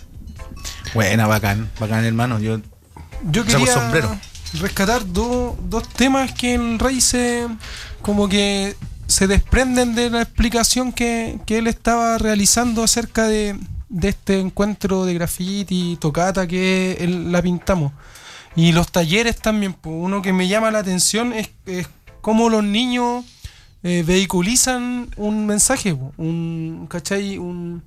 Buena, bacán, hermano. Yo quería sombrero. rescatar dos temas que en Raíces como que se desprenden de la explicación que él estaba realizando acerca de este encuentro de graffiti y tocata que la pintamos. Y los talleres también, pues, uno que me llama la atención es cómo los niños vehiculizan un mensaje, ¿cachai?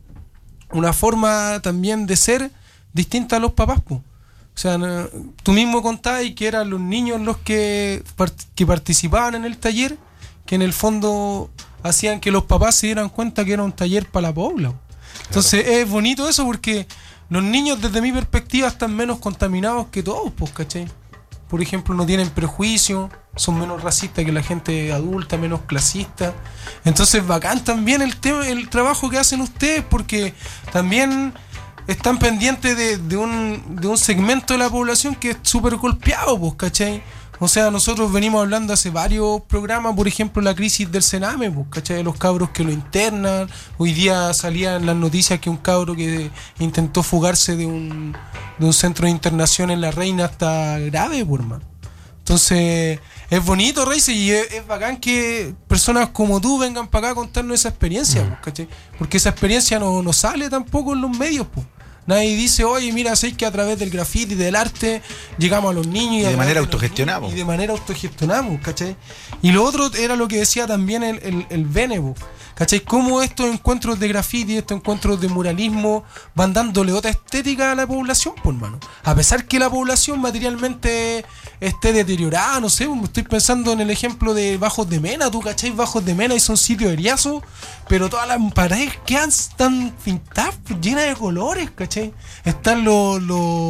Una forma también de ser distinta a los papás, pues. O sea, tú mismo contabas que eran los niños los que participaban en el taller, que en el fondo hacían que los papás se dieran cuenta que era un taller para la pobla. Entonces es bonito eso porque los niños, desde mi perspectiva, están menos contaminados que todos, pues, ¿cachai? Por ejemplo, no tienen prejuicios, son menos racistas que la gente adulta, menos clasistas. Entonces, bacán también el trabajo que hacen ustedes, porque también están pendientes de un segmento de la población que es súper golpeado, pues, ¿cachai? O sea, nosotros venimos hablando hace varios programas, por ejemplo, la crisis del Sename, pues, ¿cachai? De los cabros que lo internan. Hoy día salía en las noticias que un cabro que intentó fugarse de un centro de internación en La Reina está grave, pues, hermano. Entonces, es bonito, Raíces, y es bacán que personas como tú vengan para acá a contarnos esa experiencia, pues, ¿cachai? Porque esa experiencia no sale tampoco en los medios, pues. Nadie dice, oye, mira, sé que a través del graffiti y del arte llegamos a los niños. Y de manera autogestionamos. Y de manera autogestionamos, ¿cachai? Y lo otro era lo que decía también el Benebo, ¿cachai? Cómo estos encuentros de graffiti, estos encuentros de muralismo van dándole otra estética a la población, pues, hermano. A pesar que la población materialmente esté deteriorada, no sé, estoy pensando en el ejemplo de Bajos de Mena, tú, ¿cachai? Bajos de Mena y son sitios eriazos, pero todas las paredes quedan tan pintadas, llenas de colores, ¿cachai? Están los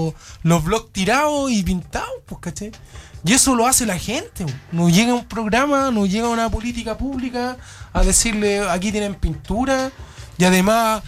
blogs tirados y pintados, pues, ¿cachai? Y eso lo hace la gente. No llega un programa, no llega una política pública a decirle aquí tienen pintura, y además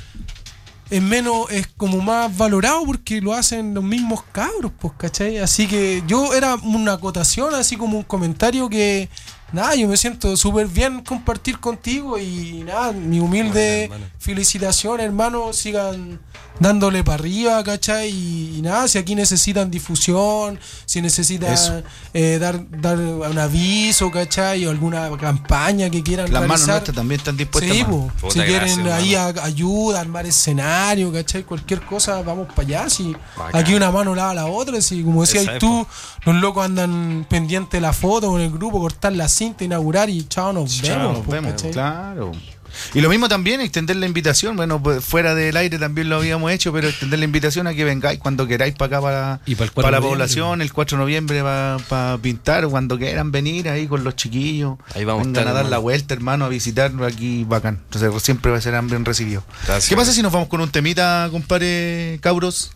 es como más valorado porque lo hacen los mismos cabros, pues, ¿cachai? Así que yo era una acotación, así como un comentario que nada, yo me siento súper bien compartir contigo y nada, mi humilde felicitación, hermano, sigan dándole para arriba, ¿cachai? Y nada, si aquí necesitan difusión, si necesitan dar un aviso, ¿cachai? O alguna campaña que quieran las realizar. Manos nuestras también están dispuestas. Sí, si quieren gracias, ahí ayuda, armar escenario, ¿cachai? Cualquier cosa, vamos para allá. Si aquí una mano lava la otra, si como decías tú, los locos andan pendientes de la foto con el grupo, cortar la cinta, inaugurar y chao, nos vemos, ¿cachai? Claro. Y lo mismo también, extender la invitación. Bueno, pues fuera del aire también lo habíamos hecho, pero extender la invitación a que vengáis cuando queráis para acá, para la población, el 4 de noviembre para pintar, cuando quieran venir ahí con los chiquillos. Ahí vamos vengan a dar la vuelta, hermano, a visitarnos aquí, bacán. Entonces siempre va a ser bien recibido. Gracias. ¿Qué pasa si nos vamos con un temita, compadre Cabros?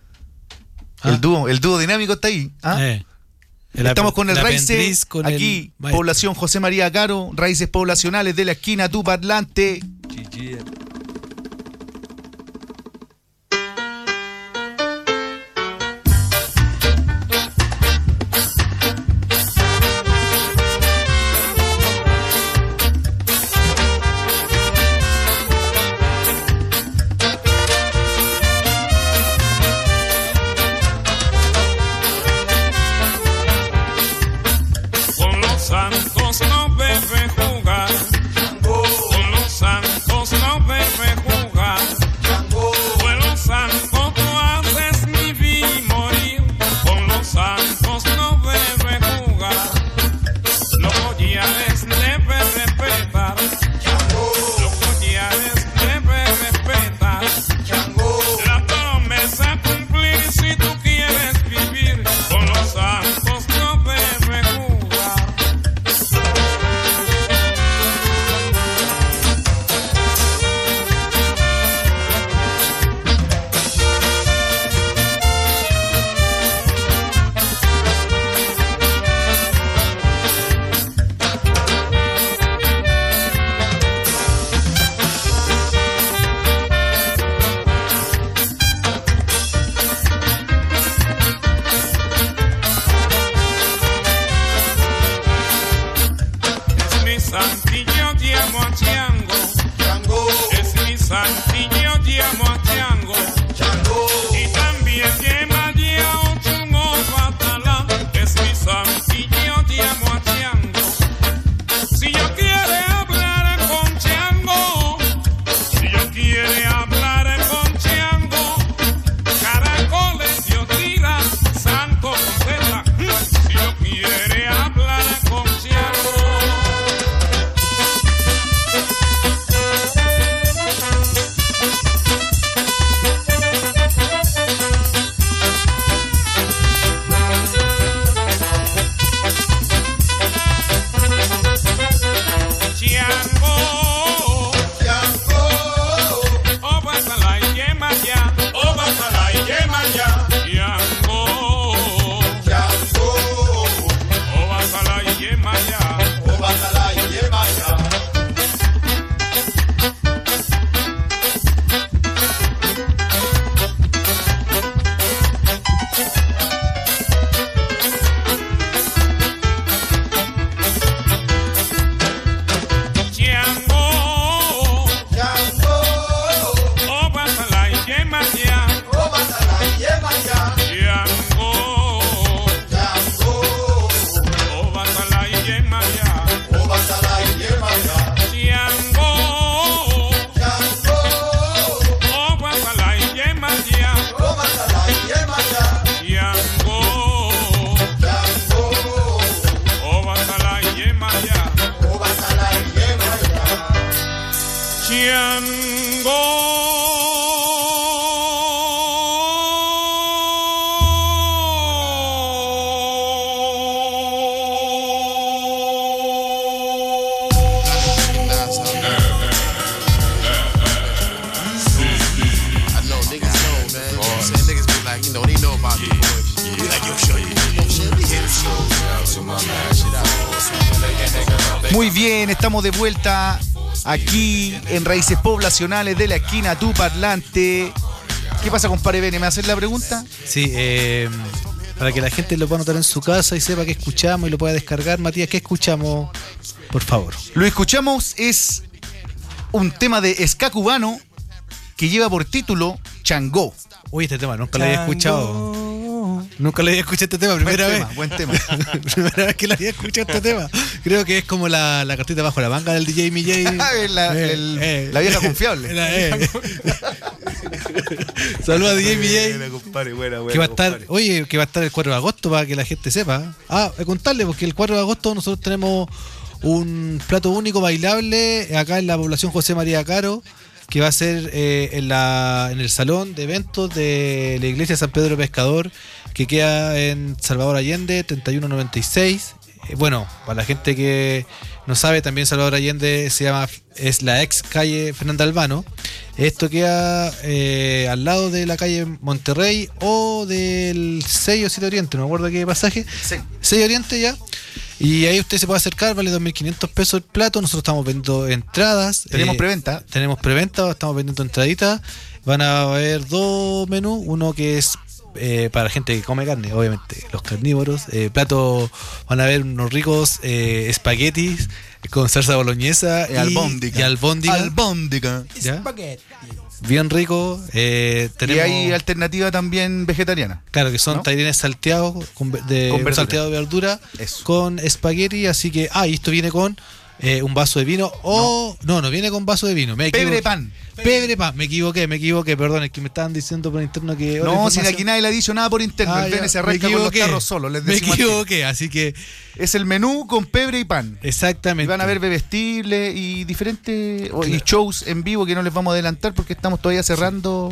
El dúo dinámico está ahí. Estamos con el Raíces, aquí, población José María Caro, Raíces Poblacionales de la esquina, tu parlante. Santos no debe jugar, con los santos no debe Muy bien, estamos de vuelta aquí en Raíces Poblacionales de la esquina Tu Parlante. ¿Qué pasa, compadre Bene? ¿Me haces la pregunta? Sí, para que la gente lo pueda anotar en su casa y sepa qué escuchamos y lo pueda descargar. Matías, ¿qué escuchamos? Por favor. Lo que escuchamos es un tema de ska cubano que lleva por título Changó. Uy, este tema nunca lo había escuchado. Nunca le había escuchado este tema, primera vez. Buen tema. Primera vez que lo había escuchado este tema. Creo que es como la cartita bajo la manga del DJ MJ. La vieja confiable. Saludos a DJ MJ. Buena, compadre, buena, Que va a estar, compadre. oye, que va a estar el 4 de agosto para que la gente sepa. Contarle, porque el 4 de agosto nosotros tenemos un plato único bailable acá en la población José María Caro, que va a ser en el salón de eventos de la iglesia San Pedro Pescador, que queda en Salvador Allende 3196. Bueno, para la gente que no sabe, también Salvador Allende es la ex calle Fernanda Albano. Esto queda al lado de la calle Monterrey o del 6 o 7 Oriente, no me acuerdo qué pasaje. 6 Oriente ya. Y ahí usted se puede acercar, vale 2.500 pesos el plato. Nosotros estamos vendiendo entradas. Tenemos preventa. Tenemos preventa, estamos vendiendo entraditas. Van a haber dos menús, uno que es para gente que come carne, obviamente, los carnívoros. Plato, van a haber unos ricos espaguetis con salsa boloñesa y albóndiga. ¿Ya? Bien rico. Y hay alternativa también vegetariana. Claro, que son, ¿no?, tallarines salteados con verdura. Salteado de verdura. Eso. Con espagueti, así que y esto viene con un vaso de vino no viene con vaso de vino. Pebre pan, me equivoqué, perdón, es que me estaban diciendo por interno que no, si aquí nadie le ha dicho nada por interno, el Bene se arranca con los carros solo, les me decimos equivoqué, así que es el menú con pebre y pan. Exactamente. Y van a haber bebestibles y diferentes y shows en vivo que no les vamos a adelantar porque estamos todavía cerrando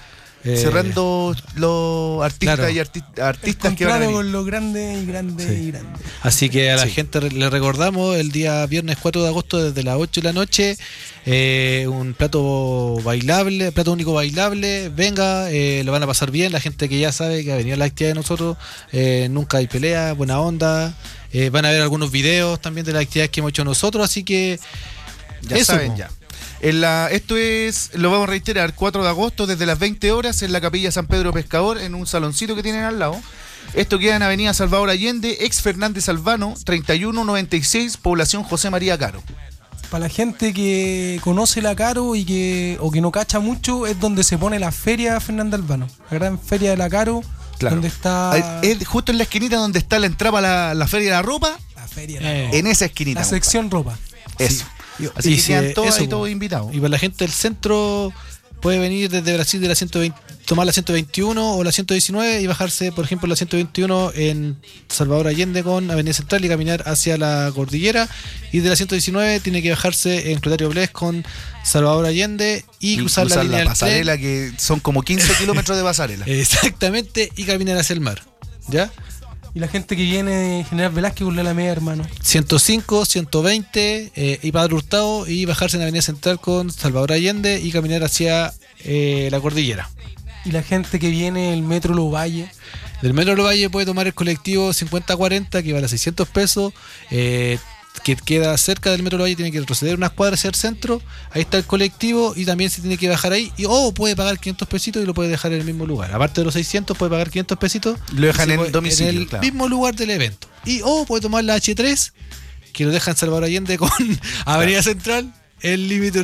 los artistas, claro, y artistas que van a venir. Con lo grande y grande y grande. Así que a la gente le recordamos el día viernes 4 de agosto desde las 8 de la noche un plato bailable, plato único bailable. Venga, lo van a pasar bien. La gente que ya sabe que ha venido a la actividad de nosotros, nunca hay pelea, buena onda. Van a ver algunos videos también de las actividades que hemos hecho nosotros, así que ya eso, saben ya. Esto es, lo vamos a reiterar, 4 de agosto desde las 20 horas en la Capilla San Pedro Pescador, en un saloncito que tienen al lado. Esto queda en Avenida Salvador Allende, ex Fernández Albano, 3196, población José María Caro. Para la gente que conoce la Caro o que no cacha mucho, es donde se pone la feria Fernanda Albano, la gran feria de la Caro. Claro. Donde está... Es justo en la esquinita donde está la entrada para la feria de la ropa. La feria de la ropa. En esa esquinita. La sección ropa. Eso. Sí. Así que quedan todos ahí todos invitados. Y para la gente del centro puede venir desde Brasil de la 120, tomar la 121 o la 119 y bajarse, por ejemplo, la 121 en Salvador Allende con Avenida Central y caminar hacia la cordillera. Y de la 119 tiene que bajarse en Clotario Bles con Salvador Allende y cruzar la línea la pasarela, que son como 15 kilómetros de pasarela. Exactamente, y caminar hacia el mar. ¿Ya? Y la gente que viene de General Velázquez con la Alameda, hermano. 105, 120 y Padre Hurtado y bajarse en Avenida Central con Salvador Allende y caminar hacia la cordillera. Y la gente que viene del Metro Los Valles. Del Metro Los Valles puede tomar el colectivo 5040 que vale 600 pesos. Que queda cerca del Metro Los Valles, tiene que retroceder unas cuadras hacia el centro. Ahí está el colectivo y también se tiene que bajar ahí. O puede pagar 500 pesitos y lo puede dejar en el mismo lugar. Aparte de los 600, puede pagar 500 pesitos. Lo dejan en el domicilio. En el mismo lugar del evento. O puede tomar la H3, que lo deja en Salvador Allende con Avenida Central, el límite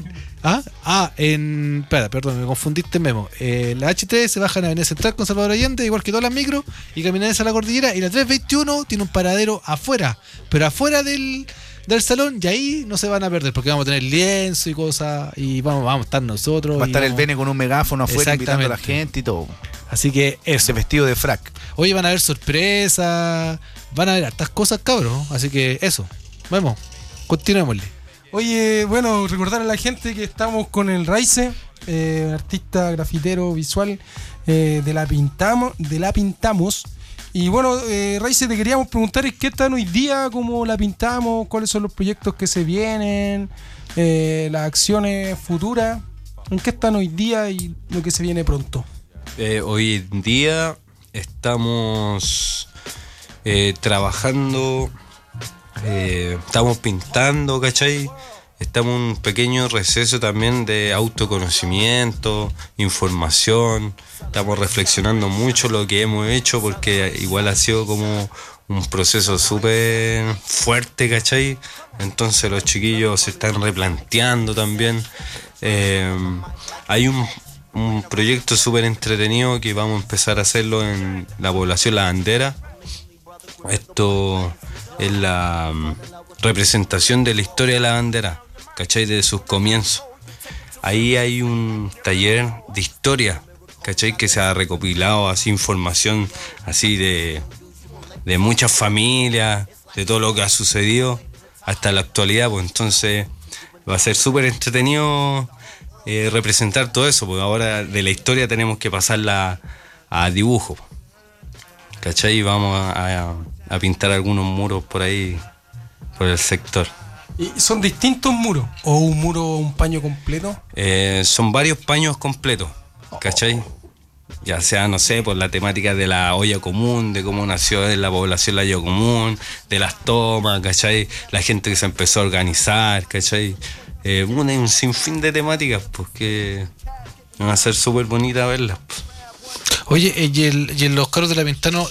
espera, perdón, me confundiste, Memo. La H3 se baja en Avenida Central con Salvador Allende, igual que todas las micros, y caminan hacia la cordillera. Y la 321 tiene un paradero afuera, pero afuera del salón, y ahí no se van a perder, porque vamos a tener lienzo y cosas, y vamos a estar nosotros. Va a estar el Bene con un megáfono afuera invitando a la gente y todo. Así que eso. Ese vestido de frac. Oye, van a haber sorpresas, van a haber hartas cosas, cabros. Así que eso. Vamos, continuémosle. Oye, bueno, recordar a la gente que estamos con el Raice, artista grafitero visual de La Pintamos. Y bueno, Raice, te queríamos preguntar qué están hoy día, cómo La Pintamos, cuáles son los proyectos que se vienen, las acciones futuras, en qué están hoy día y lo que se viene pronto. Hoy en día estamos trabajando, estamos pintando, ¿cachai? Estamos en un pequeño receso también de autoconocimiento, información. Estamos reflexionando mucho lo que hemos hecho porque igual ha sido como un proceso súper fuerte, ¿cachai? Entonces los chiquillos se están replanteando también. Hay un proyecto súper entretenido que vamos a empezar a hacerlo en la población La Bandera. Esto es la representación de la historia de la bandera, ¿cachai? De sus comienzos. Ahí hay un taller de historia, ¿cachai? Que se ha recopilado así información así de muchas familias, de todo lo que ha sucedido hasta la actualidad, pues entonces va a ser súper entretenido representar todo eso, porque ahora de la historia tenemos que pasarla a dibujo, ¿cachai? Vamos a pintar algunos muros por ahí, por el sector. ¿Y son distintos muros? ¿O un muro, un paño completo? Son varios paños completos, ¿cachai? Ya sea, no sé, por la temática de la olla común, de cómo nació en la población la olla común, de las tomas, ¿cachai? La gente que se empezó a organizar, ¿cachai? Bueno, hay un sinfín de temáticas, pues que van a ser súper bonitas verlas, pues. Oye, y los carros de la Pintamos,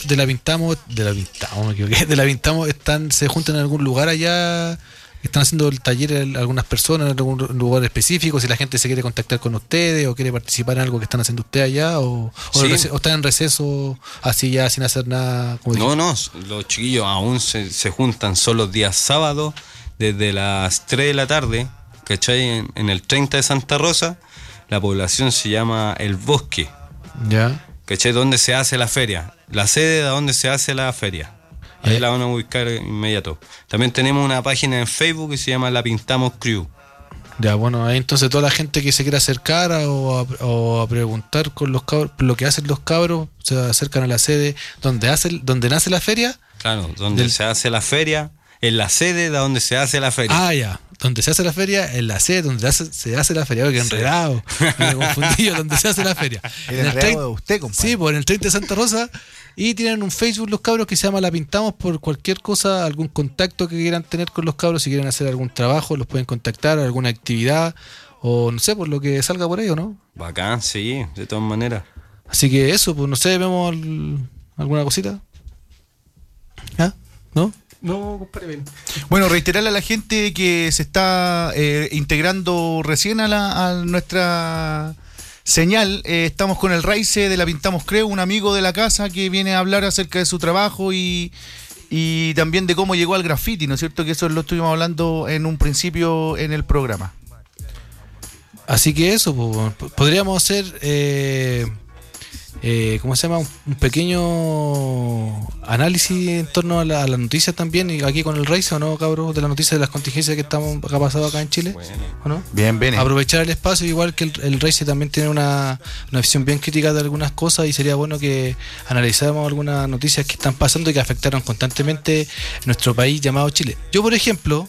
se juntan en algún lugar allá, están haciendo el taller algunas personas en algún lugar específico, si la gente se quiere contactar con ustedes o quiere participar en algo que están haciendo ustedes allá, o están en receso así ya sin hacer nada. No, los chiquillos aún se juntan solo los días sábados desde las 3 de la tarde, ¿cachai? En el 30 de Santa Rosa. La población se llama El Bosque. Ya. ¿Cachai? ¿Dónde se hace la feria? La sede de donde se hace la feria. Ahí la van a ubicar inmediato. También tenemos una página en Facebook que se llama La Pintamos Crew. Ya, bueno, ahí entonces toda la gente que se quiera acercar o a preguntar con los cabros, lo que hacen los cabros, se acercan a la sede donde nace la feria. Claro, donde se hace la feria, en la sede de donde se hace la feria. Ah, ya. Donde se hace la feria, en la sede donde se hace la feria. Oye, enredado. Me confundí yo, donde se hace la feria. El enredado de usted, compadre. Sí, pues en el 30 de Santa Rosa. Y tienen un Facebook los cabros que se llama La Pintamos, por cualquier cosa, algún contacto que quieran tener con los cabros, si quieren hacer algún trabajo, los pueden contactar, alguna actividad, o no sé, por lo que salga por ello, ¿no? Bacán, sí, de todas maneras. Así que eso, pues no sé, vemos alguna cosita. ¿Ah? ¿No? No, compadre, ven. Bueno, reiterarle a la gente que se está integrando recién a nuestra señal. Estamos con el Raice de La Pintamos Creo, un amigo de la casa que viene a hablar acerca de su trabajo y también de cómo llegó al graffiti, ¿no es cierto? Que eso lo estuvimos hablando en un principio en el programa. Así que eso, pues, podríamos hacer... ¿cómo se llama? Un pequeño análisis en torno a las noticias también, y aquí con el Raice, ¿o no, cabros? De las noticias de las contingencias que ha pasado acá en Chile, bueno, ¿o no? Bien. Aprovechar el espacio, igual que el Raice también tiene una visión bien crítica de algunas cosas, y sería bueno que analizáramos algunas noticias que están pasando y que afectaron constantemente nuestro país llamado Chile. Yo, por ejemplo,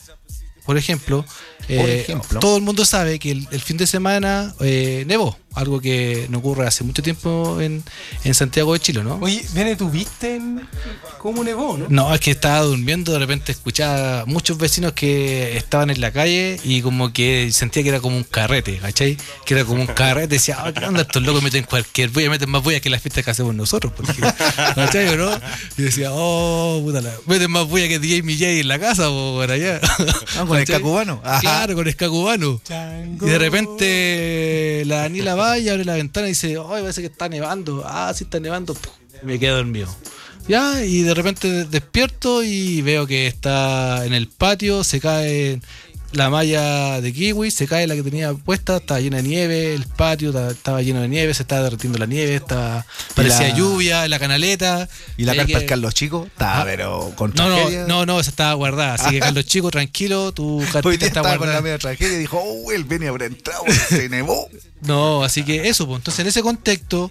todo el mundo sabe que el fin de semana nevó, algo que no ocurre hace mucho tiempo en Santiago de Chile, ¿no? Oye, Bene, ¿tú viste cómo nevó, no? No, es que estaba durmiendo, de repente escuchaba muchos vecinos que estaban en la calle y como que sentía que era como un carrete, ¿cachai? Que era como un carrete, decía, ¿qué onda? Estos locos meten cualquier bulla, meten más bulla que las fiestas que hacemos nosotros, porque, ¿cachai, o no? Y decía, puta meten más bulla que DJ Millay en la casa, por allá. Con el ska cubano. Claro, con ska cubano. Y de repente la Daniela va y abre la ventana y dice, parece que está nevando. Sí está nevando. Me quedo dormido. Ya, y de repente despierto y veo que está en el patio, se caen la malla de kiwi, se cae la que tenía puesta, estaba llena de nieve, el patio estaba lleno de nieve, se estaba derritiendo la nieve, parecía lluvia, la canaleta. ¿Y la carpa del Carlos Chico? Estaba, pero con tragedia. No, esa estaba guardada. Así que Carlos Chico, tranquilo, tu carpita está guardada. Con la media tragedia y dijo, él venía por entrado, se nevó. No, así que eso, pues. Entonces en ese contexto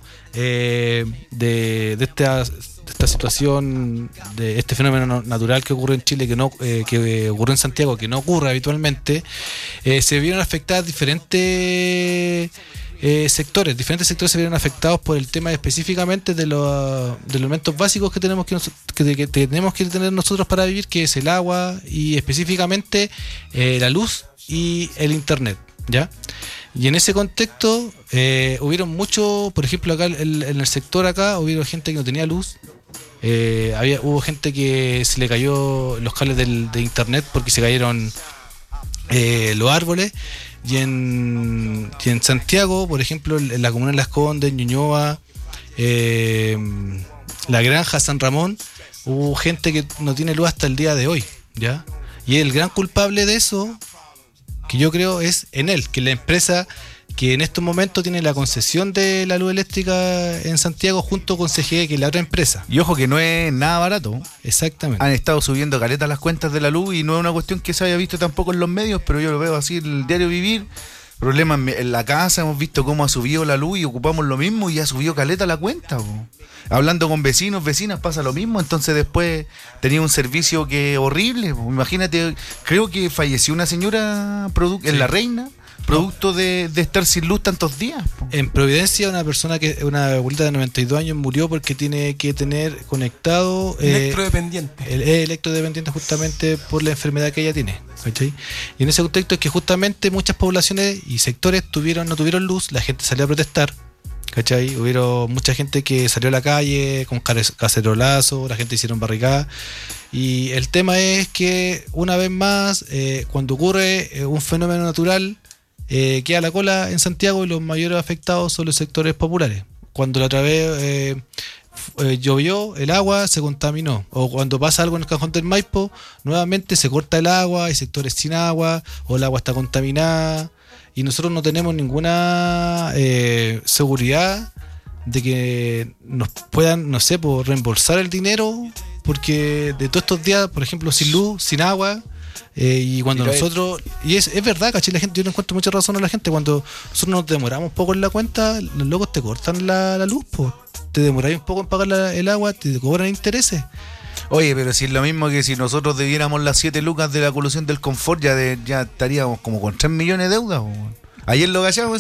de esta situación, de este fenómeno natural que ocurre en Chile, que ocurre en Santiago, que no ocurre habitualmente, se vieron afectadas diferentes sectores se vieron afectados por el tema específicamente de los elementos básicos que tenemos que tenemos que tener nosotros para vivir, que es el agua y específicamente la luz y el internet, ¿ya? Y en ese contexto hubieron mucho, por ejemplo acá en el sector acá hubieron gente que no tenía luz. Hubo gente que se le cayó los cables de internet porque se cayeron los árboles. Y en Santiago, por ejemplo, en la comuna de Las Condes, Ñuñoa, La Granja, San Ramón, hubo gente que no tiene luz hasta el día de hoy, ¿ya? Y el gran culpable de eso, que yo creo, es Enel, que es la empresa que en estos momentos tiene la concesión de la luz eléctrica en Santiago junto con CGE, que es la otra empresa. Y ojo que no es nada barato. Exactamente. Han estado subiendo caleta las cuentas de la luz y no es una cuestión que se haya visto tampoco en los medios, pero yo lo veo así en el diario vivir. Problemas en la casa, hemos visto cómo ha subido la luz y ocupamos lo mismo y ha subido caleta la cuenta, po. Hablando con vecinos, vecinas, pasa lo mismo. Entonces después tenía un servicio que horrible, po. Imagínate, creo que falleció una señora en La Reina, producto de estar sin luz tantos días, po. En Providencia una abuelita de 92 años murió porque tiene que tener conectado electrodependiente justamente por la enfermedad que ella tiene, ¿cachai? Y en ese contexto es que justamente muchas poblaciones y sectores no tuvieron luz, la gente salió a protestar, ¿cachai? Hubieron mucha gente que salió a la calle con cacerolazos, la gente hicieron barricadas. Y el tema es que una vez más, cuando ocurre un fenómeno natural, queda la cola en Santiago y los mayores afectados son los sectores populares. Cuando la otra vez llovió, el agua se contaminó, o cuando pasa algo en el Cajón del Maipo, nuevamente se corta el agua, hay sectores sin agua, o el agua está contaminada, y nosotros no tenemos ninguna seguridad de que nos puedan, no sé, reembolsar el dinero, porque de todos estos días, por ejemplo, sin luz, sin agua. Y cuando nosotros, y es verdad, ¿cachai? La gente, yo no encuentro mucha razón a la gente, cuando nosotros nos demoramos un poco en la cuenta, los locos te cortan la luz, pues. Te demoráis un poco en pagar el agua, te cobran intereses. Oye, pero si es lo mismo que si nosotros debiéramos las 7 lucas de la colusión del confort, ya estaríamos como con 3 millones de deudas, po. Ayer lo callamos,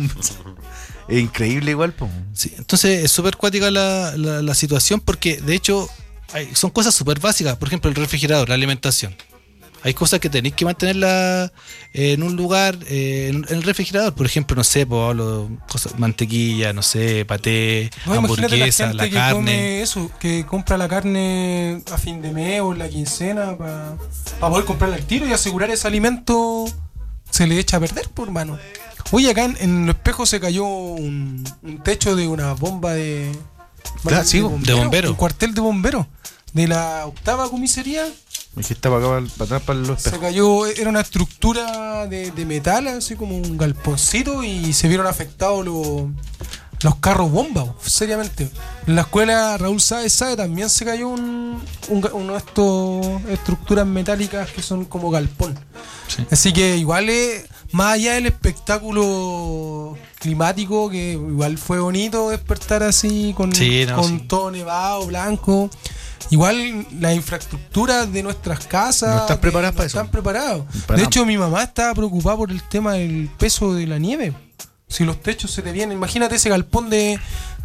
es increíble igual, po. Sí, entonces es súper cuática la situación, porque de hecho son cosas súper básicas. Por ejemplo, el refrigerador, la alimentación. Hay cosas que tenéis que mantenerla en un lugar, en el refrigerador. Por ejemplo, no sé, mantequilla, no sé, paté, hamburguesa, la carne. Come eso, que compra la carne a fin de mes o en la quincena para poder comprarla al tiro y asegurar ese alimento se le echa a perder, por mano. Oye, acá en los espejos se cayó un techo de una bomba de bombero. Un cuartel de bomberos de la 8ª comisaría. Es que estaba acá para atrás para los espejos. Se cayó, era una estructura de metal, así como un galponcito, y se vieron afectados los carros bomba, seriamente. En la escuela Raúl Sáez también se cayó uno de estos estructuras metálicas que son como galpón. Sí. Así que igual más allá del espectáculo climático, que igual fue bonito despertar así con todo nevado, blanco. Igual las infraestructuras de nuestras casas no están preparadas para eso. Están preparados. De hecho, mi mamá estaba preocupada por el tema del peso de la nieve. Si los techos se te vienen, imagínate ese galpón del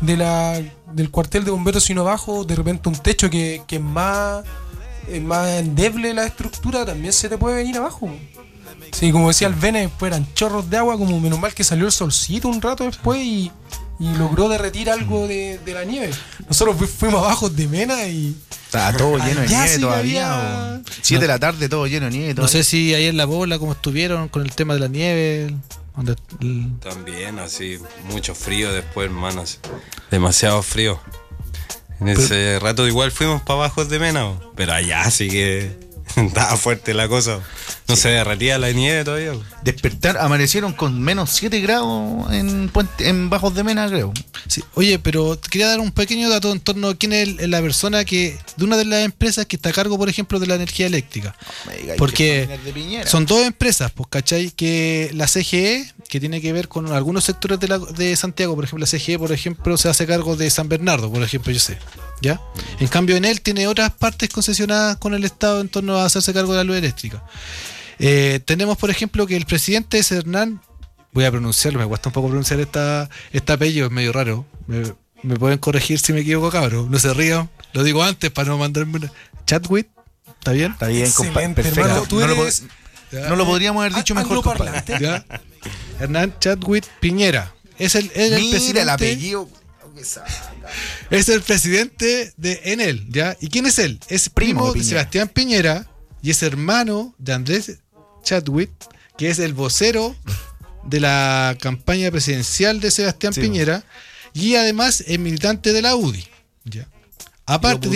cuartel de bomberos sino abajo, de repente un techo que es más endeble la estructura, también se te puede venir abajo. Sí, como decía el Vene, después eran chorros de agua, como menos mal que salió el solcito un rato después y logró derretir algo de la nieve. Nosotros fuimos abajo de Mena y estaba todo lleno de nieve todavía. 7 de la tarde, todo lleno de nieve. No sé si ahí en la Pobla cómo estuvieron con el tema de la nieve. También así, mucho frío después, hermanos. Demasiado frío. En ese rato igual fuimos para abajo de Mena, pero allá sí que Estaba fuerte la cosa. No se derretía la nieve todavía. Amanecieron con menos 7 grados en Bajos de Mena, creo. Sí. Oye, pero quería dar un pequeño dato en torno a quién es la persona de una de las empresas que está a cargo, por ejemplo, de la energía eléctrica. Porque son dos empresas, pues, ¿cachai? Que la CGE, que tiene que ver con algunos sectores de Santiago, por ejemplo, la CGE, por ejemplo, se hace cargo de San Bernardo, por ejemplo, yo sé, ¿ya? En cambio, Enel tiene otras partes concesionadas con el Estado en torno a hacerse cargo de la luz eléctrica. Tenemos, por ejemplo, que el presidente es Hernán, voy a pronunciarlo, me cuesta un poco pronunciar este apellido, es medio raro, me pueden corregir si me equivoco, cabrón, no se rían, lo digo antes para no mandarme una... Chadwick, ¿está bien? Está bien, compadre, perfecto. Hermano, tú no lo podríamos haber dicho mejor, compadre. ¿Ya? Hernán Chadwick Piñera, es el presidente, el apellido. Es el presidente de Enel, ¿ya? ¿Y quién es él? Es primo de Sebastián Piñera y es hermano de Andrés Chadwick, que es el vocero de la campaña presidencial de Sebastián Piñera, y además es militante de la UDI, ¿ya? Aparte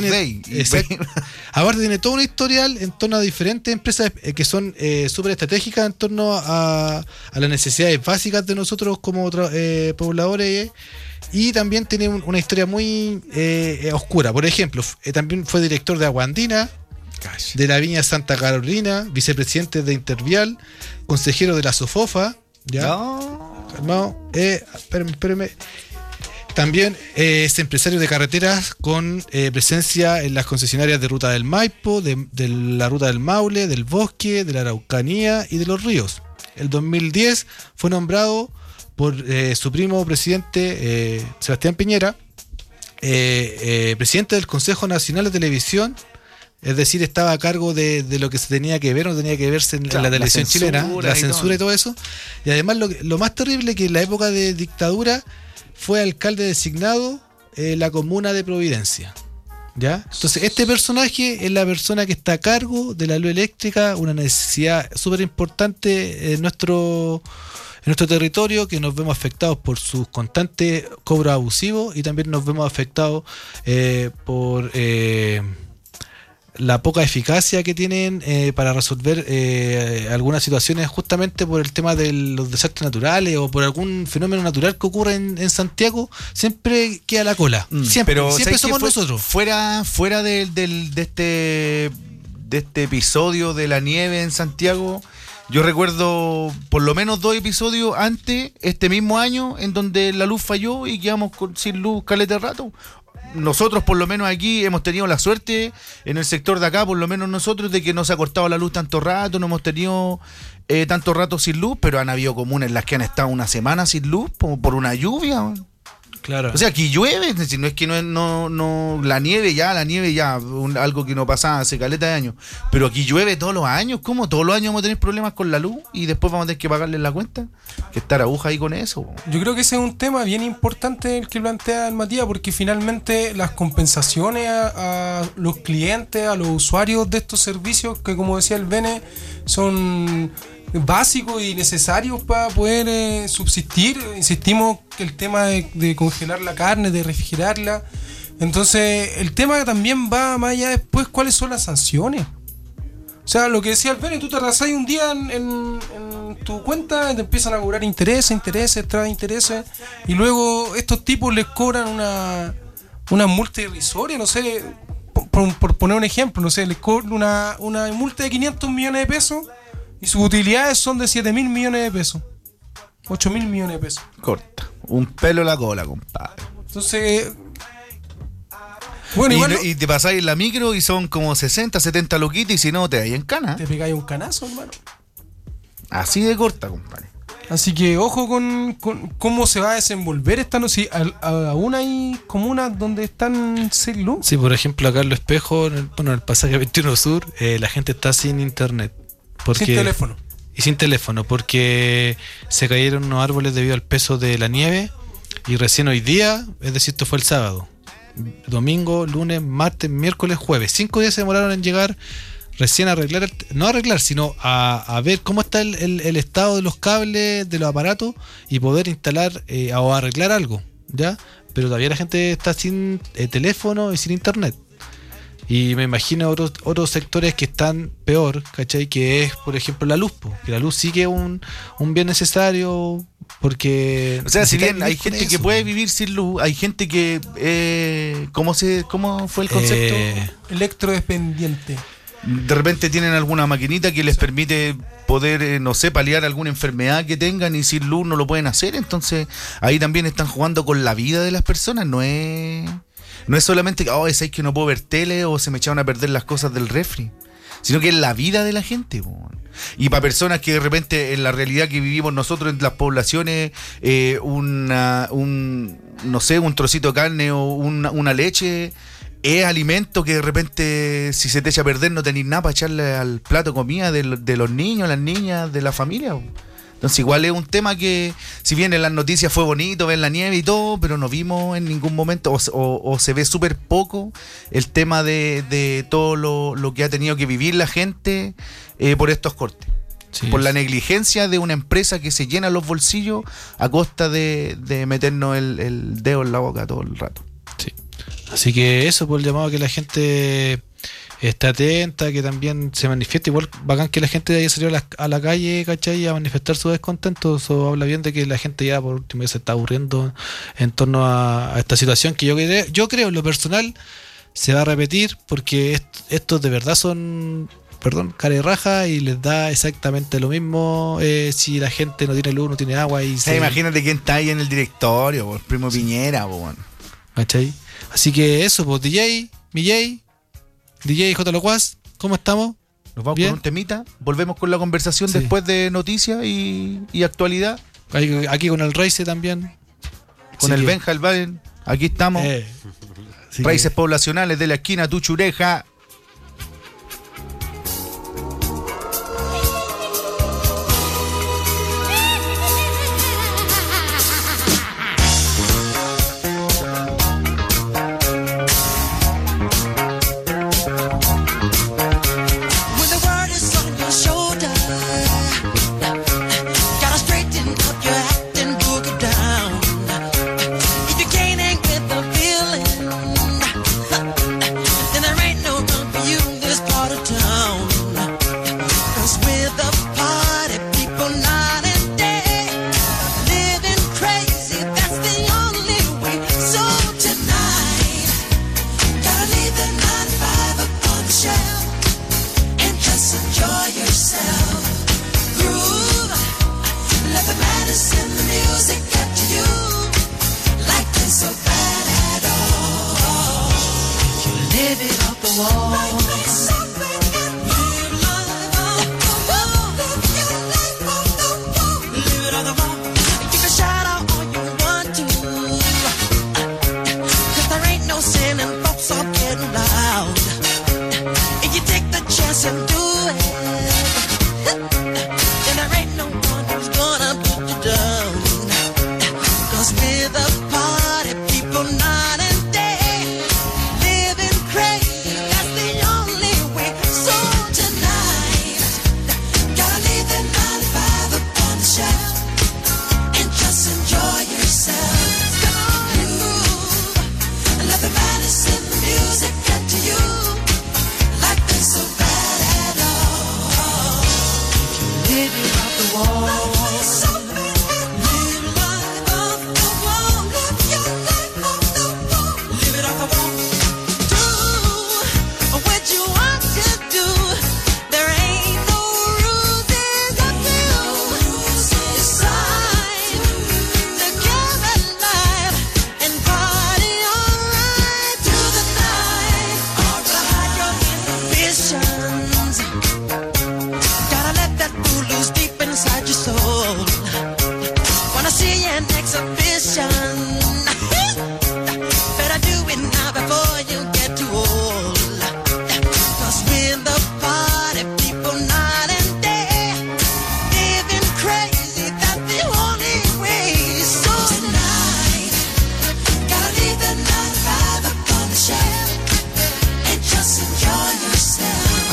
tiene todo un historial en torno a diferentes empresas que son súper estratégicas en torno a las necesidades básicas de nosotros como pobladores, y también tiene una historia muy oscura. Por ejemplo, también fue director de Aguandina, de la Viña Santa Carolina, vicepresidente de Intervial, consejero de la Sofofa, ¿ya? Calmado, espérame. También es empresario de carreteras con presencia en las concesionarias de Ruta del Maipo, de la Ruta del Maule, del Bosque, de la Araucanía y de los Ríos. El 2010 fue nombrado por su primo presidente Sebastián Piñera, presidente del Consejo Nacional de Televisión, es decir, estaba a cargo de lo que se tenía que ver o no tenía que verse en la televisión chilena, la censura y todo eso. Y además lo más terrible que en la época de dictadura fue alcalde designado en la comuna de Providencia, ¿ya? Entonces este personaje es la persona que está a cargo de la luz eléctrica, una necesidad súper importante en nuestro territorio, que nos vemos afectados por sus constantes cobros abusivos, y también nos vemos afectados por la poca eficacia que tienen para resolver algunas situaciones, justamente por el tema de los desastres naturales o por algún fenómeno natural que ocurre en Santiago. Siempre queda la cola, siempre somos nosotros. Fuera de este episodio de la nieve en Santiago, yo recuerdo por lo menos 2 episodios antes, este mismo año, en donde la luz falló y quedamos sin luz caleta de rato. Nosotros por lo menos aquí hemos tenido la suerte en el sector de acá, por lo menos nosotros, de que no se ha cortado la luz tanto rato, no hemos tenido tanto rato sin luz, pero han habido comunas en las que han estado una semana sin luz por una lluvia. Claro. O sea, aquí llueve, es decir, no es que la nieve ya, algo que no pasaba hace caleta de años, pero aquí llueve todos los años. ¿Cómo? Todos los años vamos a tener problemas con la luz y después vamos a tener que pagarle la cuenta, que estar aguja ahí con eso. Yo creo que ese es un tema bien importante el que plantea el Matías, porque finalmente las compensaciones a los clientes, a los usuarios de estos servicios, que como decía el Bene, son básicos y necesarios para poder subsistir. Insistimos que el tema de congelar la carne, de refrigerarla. Entonces el tema también va más allá después, ¿cuáles son las sanciones? O sea, lo que decía el Bene, tú te arrasás un día en tu cuenta, te empiezan a cobrar intereses, tras intereses, y luego estos tipos les cobran una multa irrisoria, no sé, por poner un ejemplo, no sé, les cobran una multa de 500 millones de pesos y sus utilidades son de 7.000 millones de pesos, 8.000 millones de pesos. Corta, un pelo en la cola, compadre. Entonces, bueno, igual y te pasáis en la micro y son como 60, 70 loquitas, y si no te dais en cana. Te pegáis un canazo, hermano. Así de corta, compadre. Así que ojo con cómo se va a desenvolver esta noche. Aún hay comunas donde están sin luz. Sí, por ejemplo, acá en Lo Espejo, en el pasaje 21 Sur, la gente está sin internet. Sin teléfono. Y sin teléfono, porque se cayeron unos árboles debido al peso de la nieve, y recién hoy día, es decir, esto fue el sábado, domingo, lunes, martes, miércoles, jueves, 5 días se demoraron en llegar recién a arreglar, sino a ver cómo está el estado de los cables, de los aparatos, y poder instalar o arreglar algo, ¿ya? Pero todavía la gente está sin teléfono y sin internet. Y me imagino otros sectores que están peor, ¿cachai? Que es, por ejemplo, la luz, po. Que la luz sí que es un bien necesario porque... O sea, si bien hay vivir con gente que eso. puede vivir sin luz, hay gente que... ¿cómo fue el concepto? Electrodependiente. De repente tienen alguna maquinita que les permite poder, no sé, paliar alguna enfermedad que tengan y sin luz no lo pueden hacer. Entonces ahí también están jugando con la vida de las personas. No es solamente es que no puedo ver tele o se me echaron a perder las cosas del refri, sino que es la vida de la gente, po. Y para personas que de repente en la realidad que vivimos nosotros en las poblaciones, no sé, un trocito de carne o una leche es alimento que de repente si se te echa a perder no tenés nada para echarle al plato de comida de los niños, las niñas, de la familia. Entonces igual es un tema que, si bien en las noticias fue bonito ver la nieve y todo, pero no vimos en ningún momento, o se ve súper poco el tema de todo lo que ha tenido que vivir la gente por estos cortes. Sí, por la negligencia de una empresa que se llena los bolsillos a costa de meternos el dedo en la boca todo el rato. Sí. Así que eso, por el llamado a que la gente esté atenta, que también se manifieste. Igual bacán que la gente haya salido a la calle, ¿cachai? A manifestar su descontento. Eso habla bien de que la gente ya por último se está aburriendo en torno a esta situación que yo creo en lo personal se va a repetir porque estos de verdad son, perdón, cara y raja y les da exactamente lo mismo si la gente no tiene luz, no tiene agua y Imagínate quién está ahí en el directorio, el primo Piñera, bueno. ¿Cachai? Así que eso, pues DJ J. Locuaz, ¿cómo estamos? Nos vamos ¿Bien? con un temita, volvemos con la conversación Sí. después de noticias y actualidad. Aquí con el Raíces también. Con Así el que- Benja, el Baden, aquí estamos. así Raíces que- poblacionales de la esquina Tuchureja. When the world is on your shoulder, gotta straighten up your act and book it down. If you can't hang with the feeling, then there ain't no room for you in this part of town. 'Cause with the party people night and day, living crazy, that's the only way. So tonight, gotta leave the 9 to 5 up on the shelf and just enjoy yourself. Groove, let the madness in the music get to you. Life ain't so bad at all. You live it off the wall. Life ain't so bad at all. Live life off the wall. Live your life off the wall. Live it off the wall. You can shout out all you want to, 'cause there ain't no sin and folks are getting loud. If you take the chance and do it, then there ain't no one who's gonna put you down. 'Cause with a party, people night and day, living crazy, that's the only way. So tonight, gotta leave the 9 to 5 up on the shelf and just enjoy yourself. Groove, and let the madness in the music get to you. Life ain't so bad at all. Live it off the wall. Life ain't so bad at all. Live life off the wall. Live your life off the wall. Live it off the wall. Do what you want to do. There ain't no rules, it's up to you. Decide to give it life and party alright through the night. Hide your inhibitions. Gotta let that fool loose deep inside your soul. Wanna see an exhibition? Better do it now before you get too old. 'Cause with the party, people night and day, living crazy, that's the only way. So tonight, gotta leave the 9 to 5 up on the shelf and just enjoy yourself.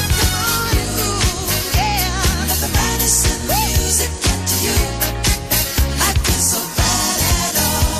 Yeah, let the madness in the music get to you. Life ain't so bad at all.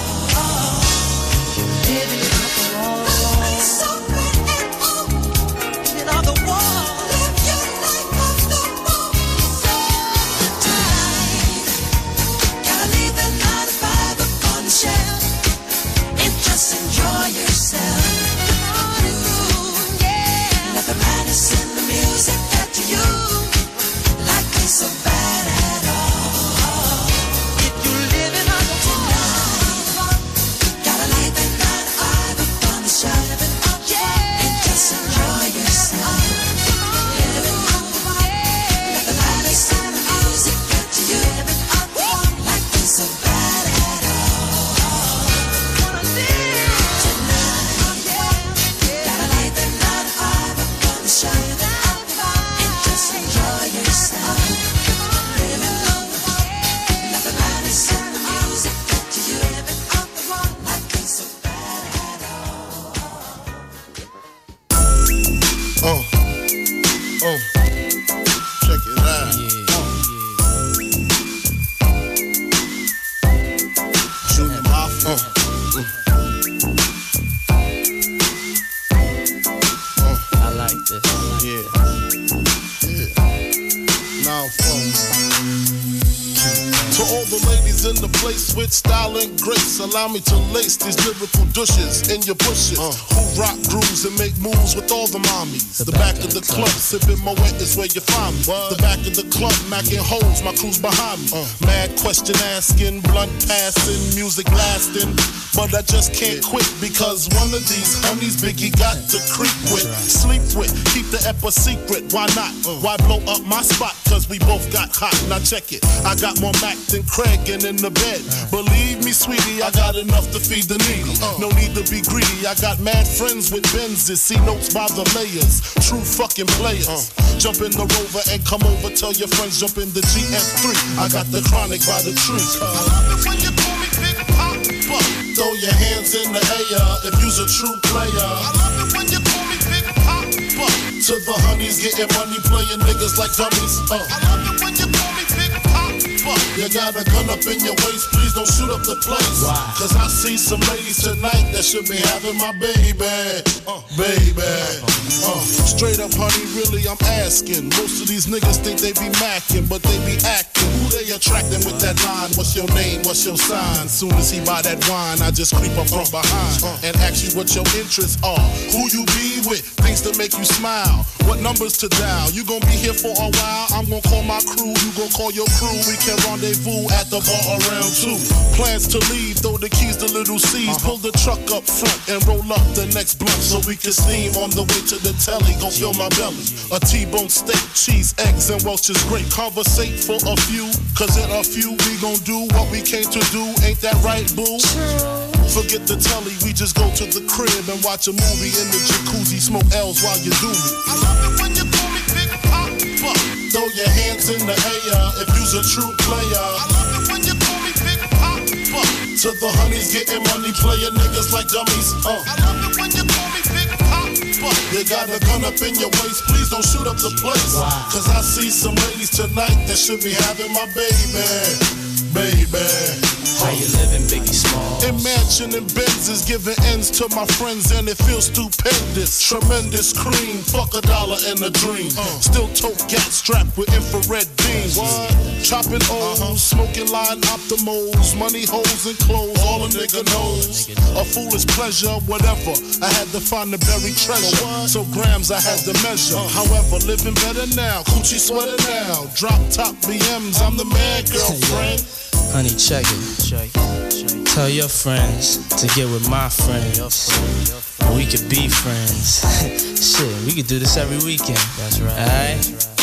place with style and grace. Allow me to lace these lyrical douches in your bushes. Who rock grooves and make moves with all the mommies. The back of the club, sipping Moet is where you find me. The back of the club, macking holes, my crew's behind me. Mad question asking, blunt passing, music lasting. But I just can't quit because one of these honeys Biggie got to creep with, sleep with, keep the ep a secret. Why not? Why blow up my spot? Cause we both got hot. Now check it. I got more Mac than Craig and in the bed. Believe me, sweetie, I got enough to feed the needy. No need to be greedy. I got mad friends with Benzes. See notes by the layers. True fucking players. Jump in the Rover and come over. Tell your friends jump in the GS3. I got the chronic by the tree. I love it when you call me Big Papa. Throw your hands in the air if you's a true player. I love it when you call me Big Papa. To the honeys getting money, playing niggas like dummies. I love it when you call me Big Papa. You got a gun up in your waist, please don't shoot up the place. Cause I see some ladies tonight that should be having my baby. Straight up, honey, really, I'm asking. Most of these niggas think they be macking, but they be acting. Who they attracting with that line? What's your name? What's your sign? Soon as he buy that wine, I just creep up from behind and ask you what your interests are. Who you be with? Things to make you smile. What numbers to dial? You gon' be here for a while. I'm gon' call my crew. You gon' call your crew. We can rendezvous at the bar around 2. Plans to leave, throw the keys to little C's. Pull the truck up front and roll up the next blunt so we can steam on the way to the telly. Gon' fill my belly. A T-bone steak, cheese, eggs, and Welch's grape. Conversate for a few, cause in a few we gon' do what we came to do. Ain't that right, boo? Forget the telly, we just go to the crib and watch a movie in the jacuzzi. Smoke L's while you do me. I love it when you call me Big Papa. Throw your hands in the air if you's a true player. I love it when you call me Big Papa. To the honeys getting money, playing niggas like dummies. I love it when you call me Big Papa. You got a gun up in your waist, please don't shoot up the place. Cause I see some ladies tonight that should be having my baby. How you living, Biggie Small? Imagining Benzes giving ends to my friends and it feels stupendous. Tremendous cream, fuck $1 in a dream. Still tote gat strapped with infrared beams. Chopping O's, smoking line optimals, money holes and clothes, all a nigga knows. A foolish pleasure, whatever. I had to find the buried treasure, so grams I had to measure. However, living better now, coochie sweater now. Drop top BMs, I'm the man, girlfriend. Honey, check it. Tell your friends to get with my friends. We could be friends. Shit, we could do this every weekend. That's right. Alright?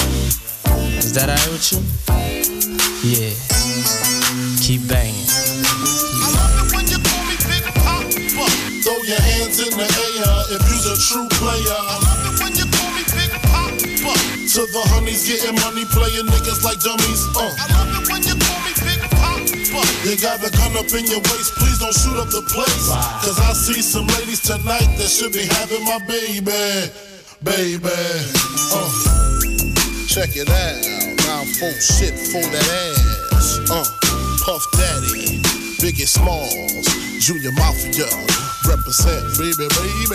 Is that alright with you? Yeah. Keep banging. I love it when you call me Big Papa. Throw your hands in the air if you's a true player. I love it when you call me Big Papa. To the honeys getting money, playing niggas like dummies. I love it when you call me Big Papa. You got a gun up in your waist, please don't shoot up the place. Cause I see some ladies tonight that should be having my baby. Check it out, now full shit for that ass. Puff Daddy, Biggie Smalls, Junior Mafia, represent baby.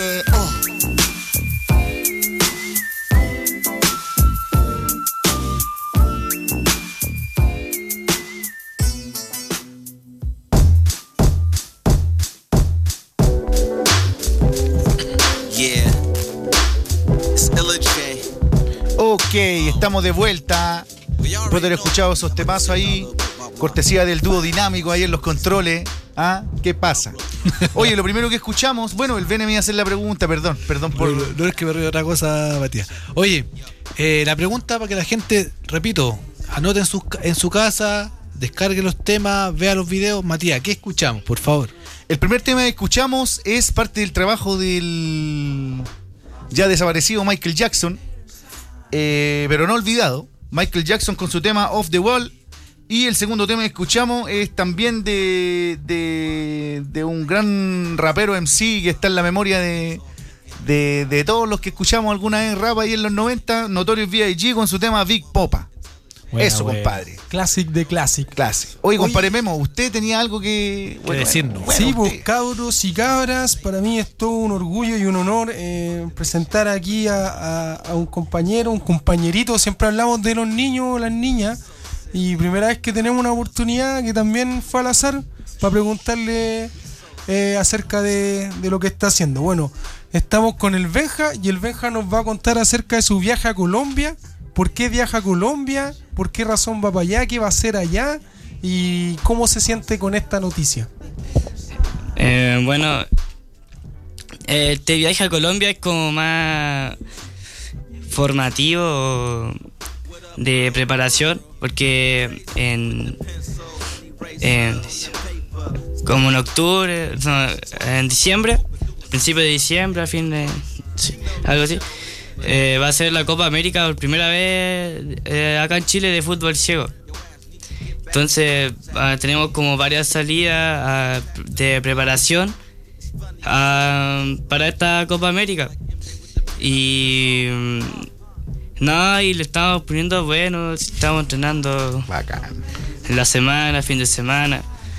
Ok, estamos de vuelta. Después de haber escuchado esos temazos ahí, cortesía del dúo dinámico ahí en los controles. ¿Ah? ¿Qué pasa? Oye, lo primero que escuchamos, bueno, el Bene me iba a hacer la pregunta, perdón por... No es que me río de otra cosa, Matías. Oye, la pregunta para que la gente, repito, anote en su casa, descargue los temas, vea los videos. Matías, ¿qué escuchamos, por favor? El primer tema que escuchamos es parte del trabajo del ya desaparecido Michael Jackson, pero no olvidado. Michael Jackson con su tema Off the Wall. Y el segundo tema que escuchamos es también de un gran rapero MC que está en la memoria de todos los que escuchamos alguna vez rap ahí en los 90, Notorious B.I.G. con su tema Big Popa. Buena, eso, buena. Compadre. Classic de Classic. Oye, compadre Memo, usted tenía algo que decirnos. Sí, pues, cabros y cabras, para mí es todo un orgullo y un honor presentar aquí a un compañero, un compañerito. Siempre hablamos de los niños o las niñas, y primera vez que tenemos una oportunidad que también fue al azar para preguntarle acerca de lo que está haciendo. Bueno, estamos con el Benja y el Benja nos va a contar acerca de su viaje a Colombia, por qué viaja a Colombia, por qué razón va para allá, qué va a hacer allá y cómo se siente con esta noticia. Bueno, este viaje a Colombia es como más formativo de preparación, porque como en octubre, no, en diciembre, principio de diciembre, a fin de... sí, algo así, va a ser la Copa América por primera vez acá en Chile de fútbol ciego. Entonces tenemos como varias salidas de preparación para esta Copa América. Y nada, y le estamos poniendo bueno, estamos entrenando Bacán. en la semana, fin de semana.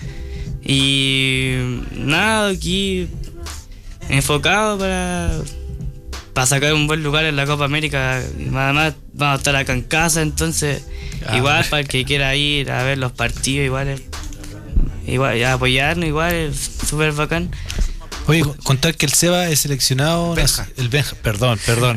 Y nada, aquí enfocado para sacar un buen lugar en la Copa América. Además vamos a estar acá en casa, entonces igual para el que quiera ir a ver los partidos, igual apoyarnos, igual es súper bacán. Oye, contar que el Seba es seleccionado. Benja. El Benja, perdón,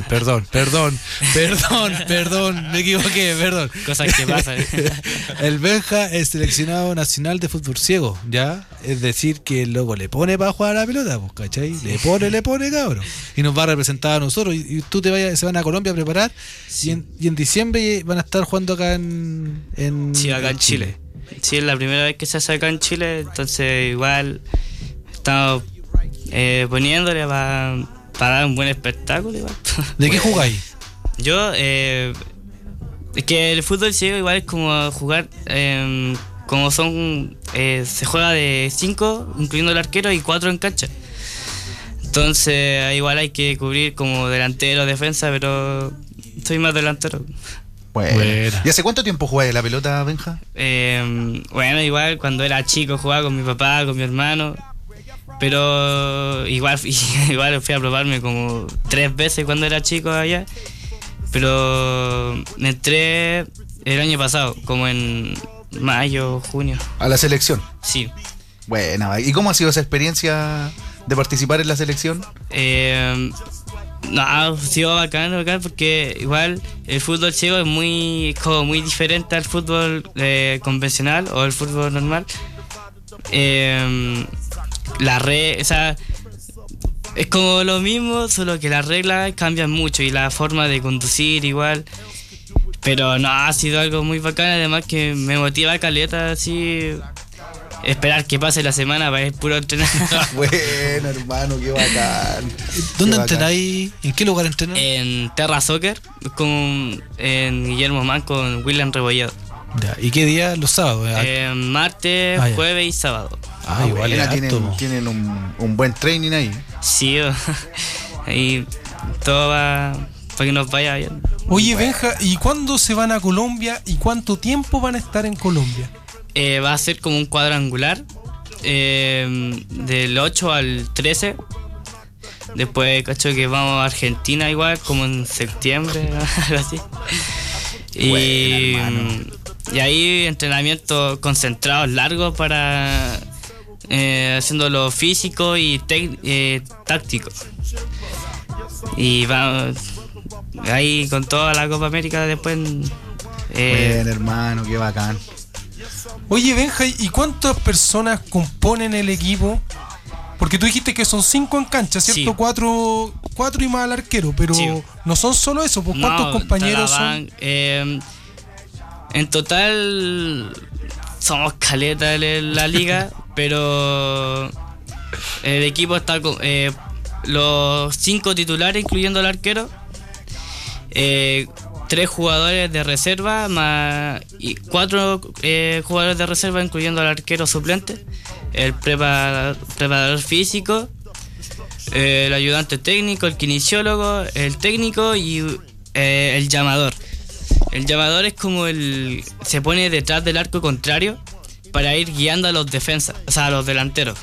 me equivoqué, perdón. Cosas que pasan. El Benja es seleccionado nacional de fútbol ciego, ¿ya? Es decir, que el loco le pone para jugar a la pelota, pues, ¿cachai? Le pone, cabrón. Y nos va a representar a nosotros. Y tú se van a Colombia a preparar. Sí. Y en diciembre van a estar jugando acá en Sí, acá en Chile. Sí, es la primera vez que se hace acá en Chile, entonces igual estamos poniéndole para dar un buen espectáculo igual. ¿De qué jugáis? Yo, es que el fútbol ciego igual es como jugar, como son, se juega de 5, incluyendo el arquero, y 4 en cancha. Entonces igual hay que cubrir como delantero, defensa, pero soy más delantero. Bueno. ¿Y hace cuánto tiempo jugáis la pelota, Benja? Bueno, igual cuando era chico jugaba con mi papá, con mi hermano. Pero igual fui a probarme como 3 veces cuando era chico allá. Pero me entré el año pasado, como en mayo, junio. ¿A la selección? Sí. Bueno, ¿y cómo ha sido esa experiencia de participar en la selección? No, ha sido bacán porque igual el fútbol ciego es como muy diferente al fútbol convencional o el fútbol normal. O sea, es como lo mismo, solo que las reglas cambian mucho y la forma de conducir igual. Pero no, ha sido algo muy bacán, además que me motiva caleta así, esperar que pase la semana para ir puro entrenar. Bueno, hermano, qué bacán. ¿Dónde entrenáis? ¿En qué lugar entrenáis? En Terra Soccer, en Guillermo Mann con William Rebolledo. Ya, ¿y qué día? Los sábados. Martes, ya. jueves y sábado. Igual es harto. Tienen un buen training ahí. Sí, ahí todo va para que nos vaya bien. Oye, Benja, ¿y cuándo se van a Colombia y cuánto tiempo van a estar en Colombia? Va a ser como un cuadrangular del 8 al 13. Después, cacho, que vamos a Argentina igual, como en septiembre, algo así. Y ahí entrenamientos concentrados largos para haciéndolo físico y táctico. Y vamos ahí con toda la Copa América después. Bueno, hermano, qué bacán. Oye, Benja, ¿y cuántas personas componen el equipo? Porque tú dijiste que son 5 en cancha, ¿cierto? Sí. 4 y más al arquero, pero Sí. no son solo eso, pues ¿cuántos compañeros son? En total somos caletas en la liga, pero el equipo está con los 5 titulares, incluyendo el arquero, 3 jugadores de reserva más y 4 jugadores de reserva, incluyendo al arquero suplente, el preparador físico, el ayudante técnico, el kinesiólogo, el técnico y el llamador. El llamador es como se pone detrás del arco contrario para ir guiando a los defensas, o sea, a los delanteros.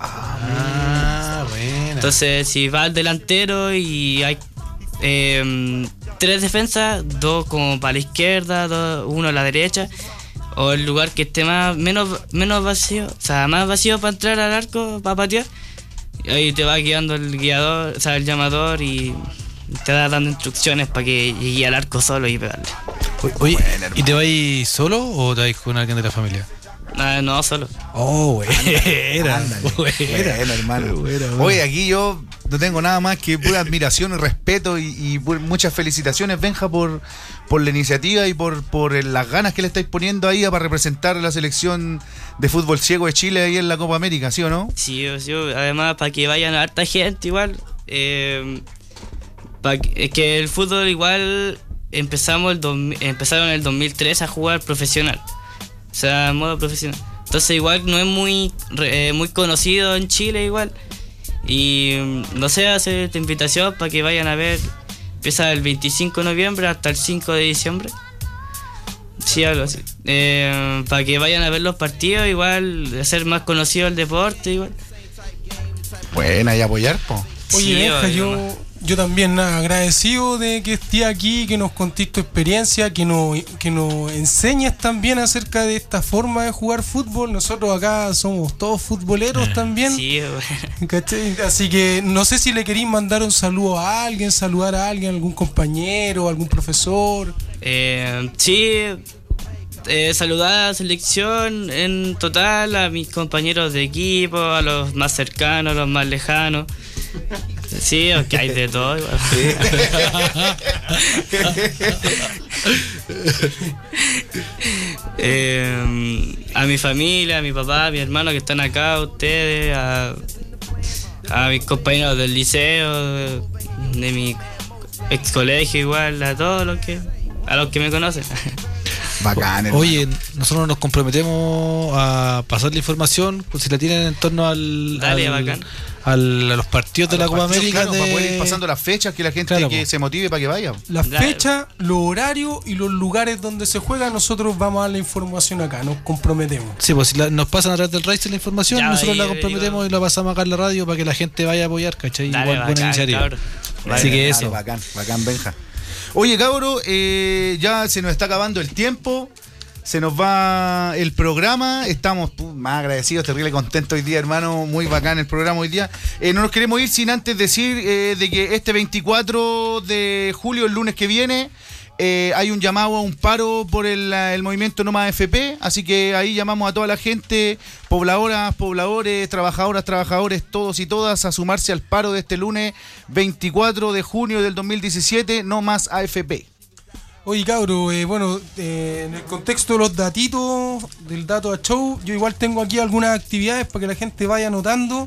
Bueno. Entonces, si va al delantero y hay 3 defensas, 2 como para la izquierda, 1 a la derecha, o el lugar que esté menos vacío, o sea, más vacío para entrar al arco, para patear. Y ahí te va guiando el guiador, o sea, el llamador, y te va dando instrucciones para que llegue al arco solo y pegarle. Oye, ¿y te vas solo o te vas con alguien de la familia? No, solo. Oh, buena, hermano. Buena. Oye, aquí yo no tengo nada más que pura admiración y respeto y muchas felicitaciones, Benja, por la iniciativa y por las ganas que le estáis poniendo ahí para representar a la selección de fútbol ciego de Chile ahí en la Copa América, ¿sí o no? Sí, además para que vayan a harta gente igual. Es que el fútbol igual empezaron en el 2003 a jugar profesional. O sea, en modo profesional. Entonces igual no es muy conocido en Chile igual. Y no sé, hacer esta invitación para que vayan a ver. Empieza el 25 de noviembre hasta el 5 de diciembre. Sí, algo así. Para que vayan a ver los partidos, igual hacer más conocido el deporte igual. Buena, y apoyar, po. Oye, Benja, yo también agradecido de que estés aquí, que nos contés tu experiencia, que nos enseñes también acerca de esta forma de jugar fútbol. Nosotros acá somos todos futboleros también. Sí, ¿cachai? Así que no sé si le queréis mandar un saludo a alguien, saludar a alguien, algún compañero, algún profesor. Sí, saludar a la selección en total, a mis compañeros de equipo, a los más cercanos, a los más lejanos. Sí, que hay de todo igual. A mi familia, a mi papá, a mi hermano que están acá, a ustedes, a mis compañeros del liceo, de mi ex colegio igual, a todos los que me conocen. Bacán, hermano. Oye, nosotros nos comprometemos a pasar la información, pues, si la tienen en torno a los partidos de la Copa América. Claro, para poder ir pasando las fechas, que la gente se motive para que vaya. Las fechas, los horarios y los lugares donde se juega, nosotros vamos a dar la información acá, nos comprometemos. Sí, pues si nos pasan a través del Rice la información, nosotros la comprometemos y la pasamos acá en la radio para que la gente vaya a apoyar, ¿cachai? Igual, bacán, buena iniciativa. Así que eso. Bacán, Benja. Oye, cabro, ya se nos está acabando el tiempo, se nos va el programa, estamos más agradecidos, terrible contentos hoy día, hermano, muy bacán el programa hoy día. No nos queremos ir sin antes decir de que este 24 de julio, el lunes que viene, hay un llamado a un paro por el movimiento No Más FP, así que ahí llamamos a toda la gente, pobladores, trabajadores, todos y todas, a sumarse al paro de este lunes 24 de junio del 2017, No Más AFP. Oye, cabro, en el contexto de los datitos del Dato a Show, yo igual tengo aquí algunas actividades para que la gente vaya anotando,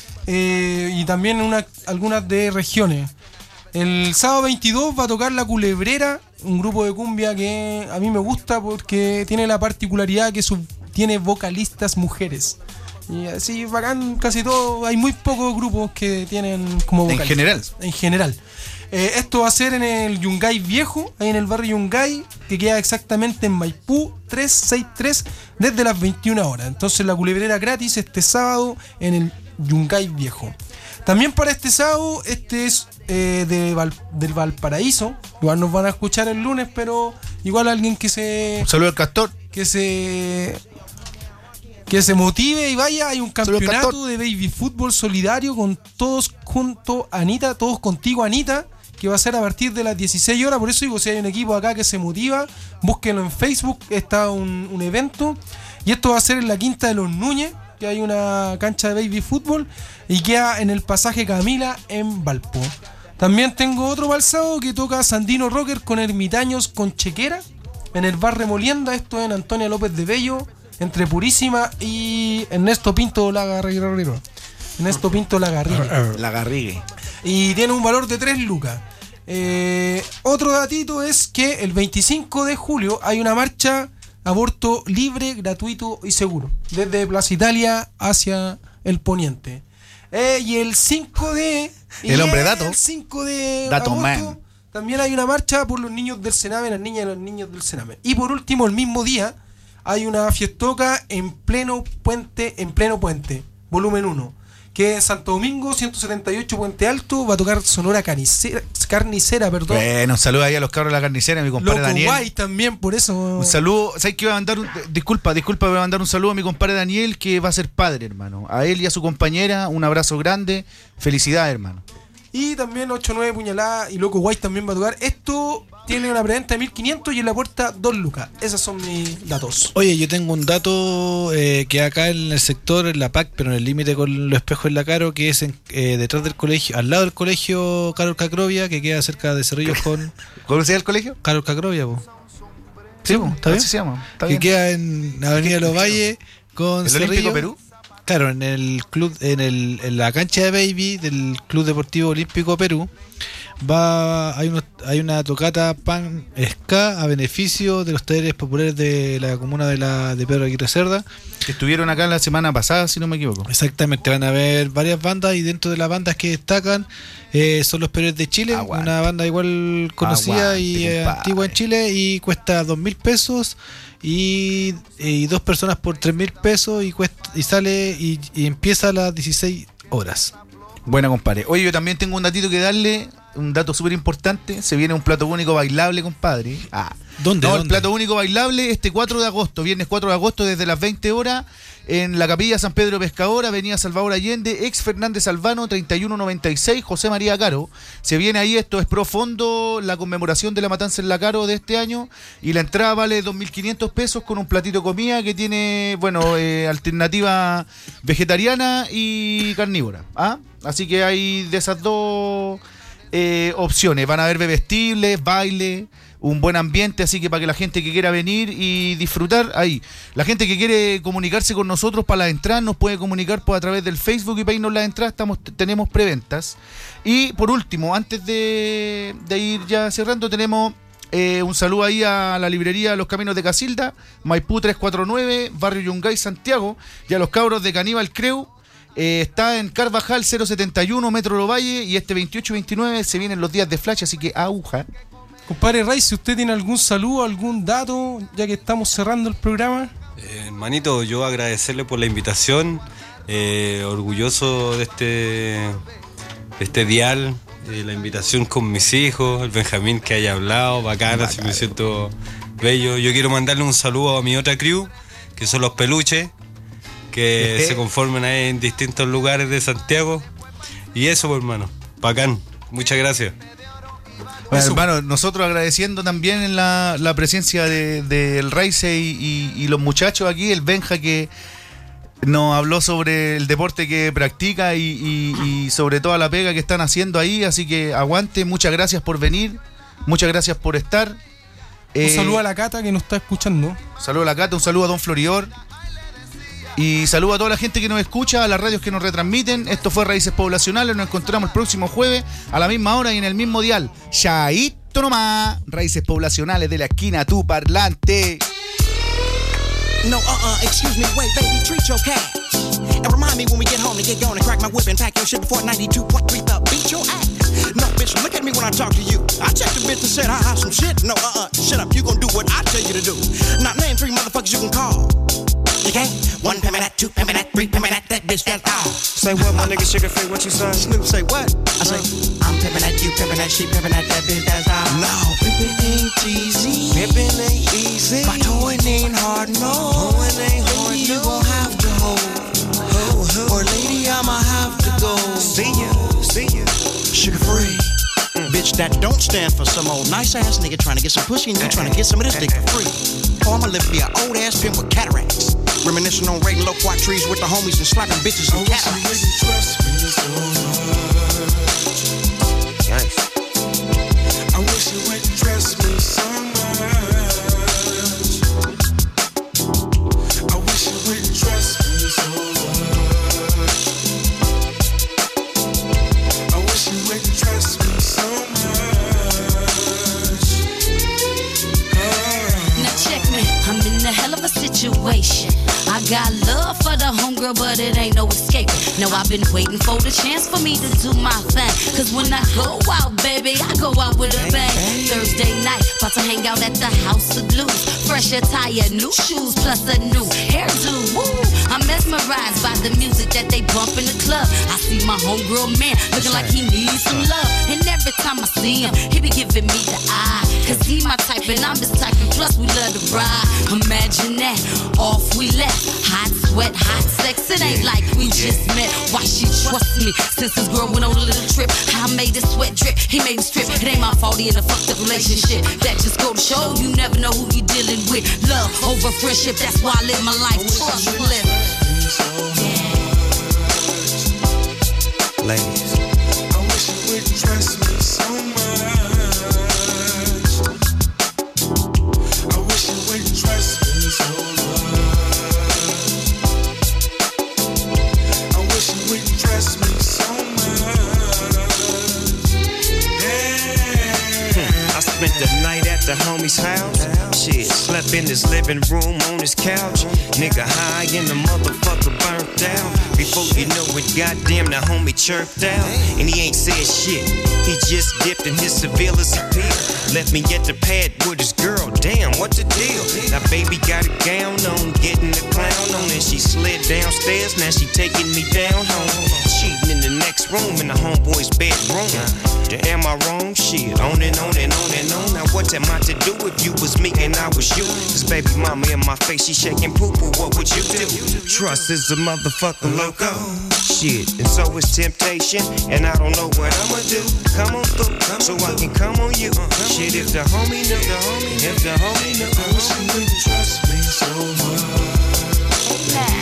y también algunas de regiones. El sábado 22 va a tocar La Culebrera, un grupo de cumbia que a mí me gusta porque tiene la particularidad que tiene vocalistas mujeres. Y así, bacán, casi todo. Hay muy pocos grupos que tienen como vocalistas. En general. Esto va a ser en el Yungay Viejo, ahí en el barrio Yungay, que queda exactamente en Maipú 363, desde las 21 horas. Entonces la culebrera gratis este sábado en el Yungay Viejo. También para este sábado, este es del Valparaíso. Igual nos van a escuchar el lunes, pero igual alguien que se... Un saludo al Castor. Que se motive y vaya. Hay un campeonato de baby fútbol solidario con todos junto a Anita, todos contigo, Anita, que va a ser a partir de las 16 horas. Por eso digo, si hay un equipo acá que se motiva, búsquenlo en Facebook, está un evento. Y esto va a ser en la Quinta de los Núñez, que hay una cancha de baby fútbol, y queda en el pasaje Camila en Valpo. También tengo otro balsado que toca Sandino Rocker con Ermitaños con Chequera en el bar Remolienda. Esto es en Antonia López de Bello, entre Purísima y Ernesto Pinto Lagarrigue. Y tiene un valor de 3 lucas. Otro datito es que el 25 de julio hay una marcha aborto libre, gratuito y seguro, desde Plaza Italia hacia el poniente. Y el 5 de... El hombre dato. El 5 de Dato agosto, man. también hay una marcha por los niños del Sename, las niñas y los niños del Sename. Y por último, el mismo día, hay una fiestoca en pleno puente, volumen 1, que en Santo Domingo, 178 Puente Alto, va a tocar Sonora Carnicera, perdón. Bueno, un saludo ahí a los cabros de la carnicera, a mi compadre Loco Daniel. Guay también, por eso. Un saludo, ¿sabes qué? Voy a mandar disculpa, voy a mandar un saludo a mi compadre Daniel, que va a ser padre, hermano. A él y a su compañera, un abrazo grande. Felicidades, hermano. Y también 8-9 Puñalada y Loco Guay también va a tocar. Esto tiene una preventa de 1.500 y en la puerta 2 lucas. Esos son mis datos. Oye, yo tengo un dato que acá en el sector, en la PAC, pero en el límite con los espejos en la Caro, que es detrás del colegio, al lado del colegio Carol Cacrovia, que queda cerca de Cerrillos con... ¿Cómo se llama el colegio? Carol Cacrovia, po. Sí, ¿está bien? así se llama. Está Que bien. queda en Avenida Los Valles con ¿El Olímpico Cerrillos. Perú? Claro, en el club, en la cancha de Baby del Club Deportivo Olímpico Perú hay una tocata pan ska a beneficio de los talleres populares de la comuna de Pedro Aguirre Cerda. Que estuvieron acá la semana pasada, si no me equivoco. Exactamente, van a haber varias bandas y dentro de las bandas que destacan son los Pérez de Chile, Aguante. una banda igual conocida y Aguante, compadre. antigua en Chile, y cuesta 2.000 pesos y 2 personas por 3.000 pesos y sale y empieza a las 16 horas. Buena, compadre. Oye, yo también tengo un datito que darle, un dato súper importante. Se viene un plato único bailable, compadre. ¿Dónde? El plato único bailable este 4 de agosto, viernes 4 de agosto, desde las 20 horas, en la Capilla San Pedro Pescador, Avenida Salvador Allende, ex Fernández Albano, 3196, José María Caro. Se viene ahí, esto es pro fondo, la conmemoración de la matanza en la Caro de este año, y la entrada vale 2.500 pesos con un platito de comida que tiene, alternativa vegetariana y carnívora. Así que hay de esas dos opciones. Van a haber bebestibles, baile, un buen ambiente, así que para que la gente que quiera venir y disfrutar, ahí. La gente que quiere comunicarse con nosotros para las entradas nos puede comunicar a través del Facebook y pedirnos las entradas, tenemos preventas. Y por último, antes de ir ya cerrando, tenemos un saludo ahí a la librería Los Caminos de Casilda, Maipú 349, Barrio Yungay, Santiago, y a los cabros de Caníbal Creu. Está en Carvajal 071, Metro Lovalle, y este 28-29 se vienen los días de Flash, así que aguja. Compadre Ray, si usted tiene algún saludo, algún dato, ya que estamos cerrando el programa. Hermanito, yo agradecerle por la invitación, orgulloso de este dial, la invitación con mis hijos, el Benjamín que haya hablado, bacana, así me siento bello. Yo quiero mandarle un saludo a mi otra crew, que son los Peluches, que se conforman ahí en distintos lugares de Santiago. Y eso, pues, hermano, bacán, muchas gracias. Bueno, hermano, nosotros agradeciendo también en la presencia del Raice y los muchachos aquí, el Benja que nos habló sobre el deporte que practica y sobre toda la pega que están haciendo ahí, así que aguante, muchas gracias por venir, muchas gracias por estar. Un saludo a la Cata que nos está escuchando. Un saludo a la Cata, un saludo a Don Floridor. Y saludo a toda la gente que nos escucha, a las radios que nos retransmiten. Esto fue Raíces Poblacionales. Nos encontramos el próximo jueves a la misma hora y en el mismo dial. Chaito nomás. Raíces Poblacionales de la esquina, tu parlante. No, excuse me, wait, baby, treat your cat. And remind me when we get home to get going and crack my whip and pack your shit before 92.3 the beat your ass. No, bitch, look at me when I talk to you. I checked the bitch and said, ha some shit. No, shut up, you gon' do what I tell you to do. Now, name 3 motherfuckers you can call. You can't? 1 pimpin' that, 2 pimpin' that, 3 pimpin' that bitch, that's all. Say what, my nigga Sugar Free, what you say? Snoop say what? I say, I'm pimpin' that, you pimpin' that, she pimpin' that bitch, that's all. No, pimpin' ain't easy. Pimpin' ain't easy. My toy ain't hard, no. Hoeing ain't hard, Lady, you no. gon' have to hold. Or lady, I'ma have to go. See ya. Sugar Free. Bitch, that don't stand for some old nice ass nigga trying to get some pussy and you trying to get some of this dick for free. Or I'ma live be an old ass pimp with cataracts. Reminiscing on raiding low-quat trees with the homies and slapping bitches in cataracts. Nice. I wish you would trust me so much. I wish you would trust me so much. I wish you would trust me so much. Now check me, I'm in a hell of a situation. I got love for the homegirl, but it ain't no escaping. No, I've been waiting for the chance for me to do my thing. Cause when I go out, baby, I go out with a bang. Thursday night, about to hang out at the House of Blues. Fresh attire, new shoes, plus a new hairdo. Woo! I'm mesmerized by the music that they bump in the club. I see my homegirl man looking like he needs some love. And every time I see him, he be giving me the eye. Cause he my type and I'm his type, and plus we love to ride. Imagine that, off we left. Hot sweat, hot sex, it ain't like we just met. Why she trust me? Since this girl went on a little trip, I made his sweat drip, he made me strip. It ain't my fault he in a fucked up relationship. That just go to show you never know who you dealing with. Love over friendship, that's why I live my life trustless. Ladies, I wish you would trust me so much. I wish you would trust me so much. I wish you would trust me so much. Yeah. I spent the night at the homie's house. Shit, slept in his living room on his couch. Nigga high and the motherfucker burnt down. Before you know it, goddamn, the homie chirped out. And he ain't said shit. He just dipped in his civility pill. Left me at the pad with his girl. Damn, what the deal? Now baby got a gown on, getting the clown on. And she slid downstairs, now she taking me down home. Cheating in the next room in the homeboy's bedroom. Am I wrong? Shit, on and on and on and on. Now what am I to do if you was me and I was you? Cause baby mama in my face, she shaking poo-poo, what would you do? Trust is a motherfucker loco. Shit, and so is temptation. And I don't know what I'ma do. Come on through, so I can come on you. Shit, if the homie knew, if the homie knew, I wish you wouldn't trust me so much.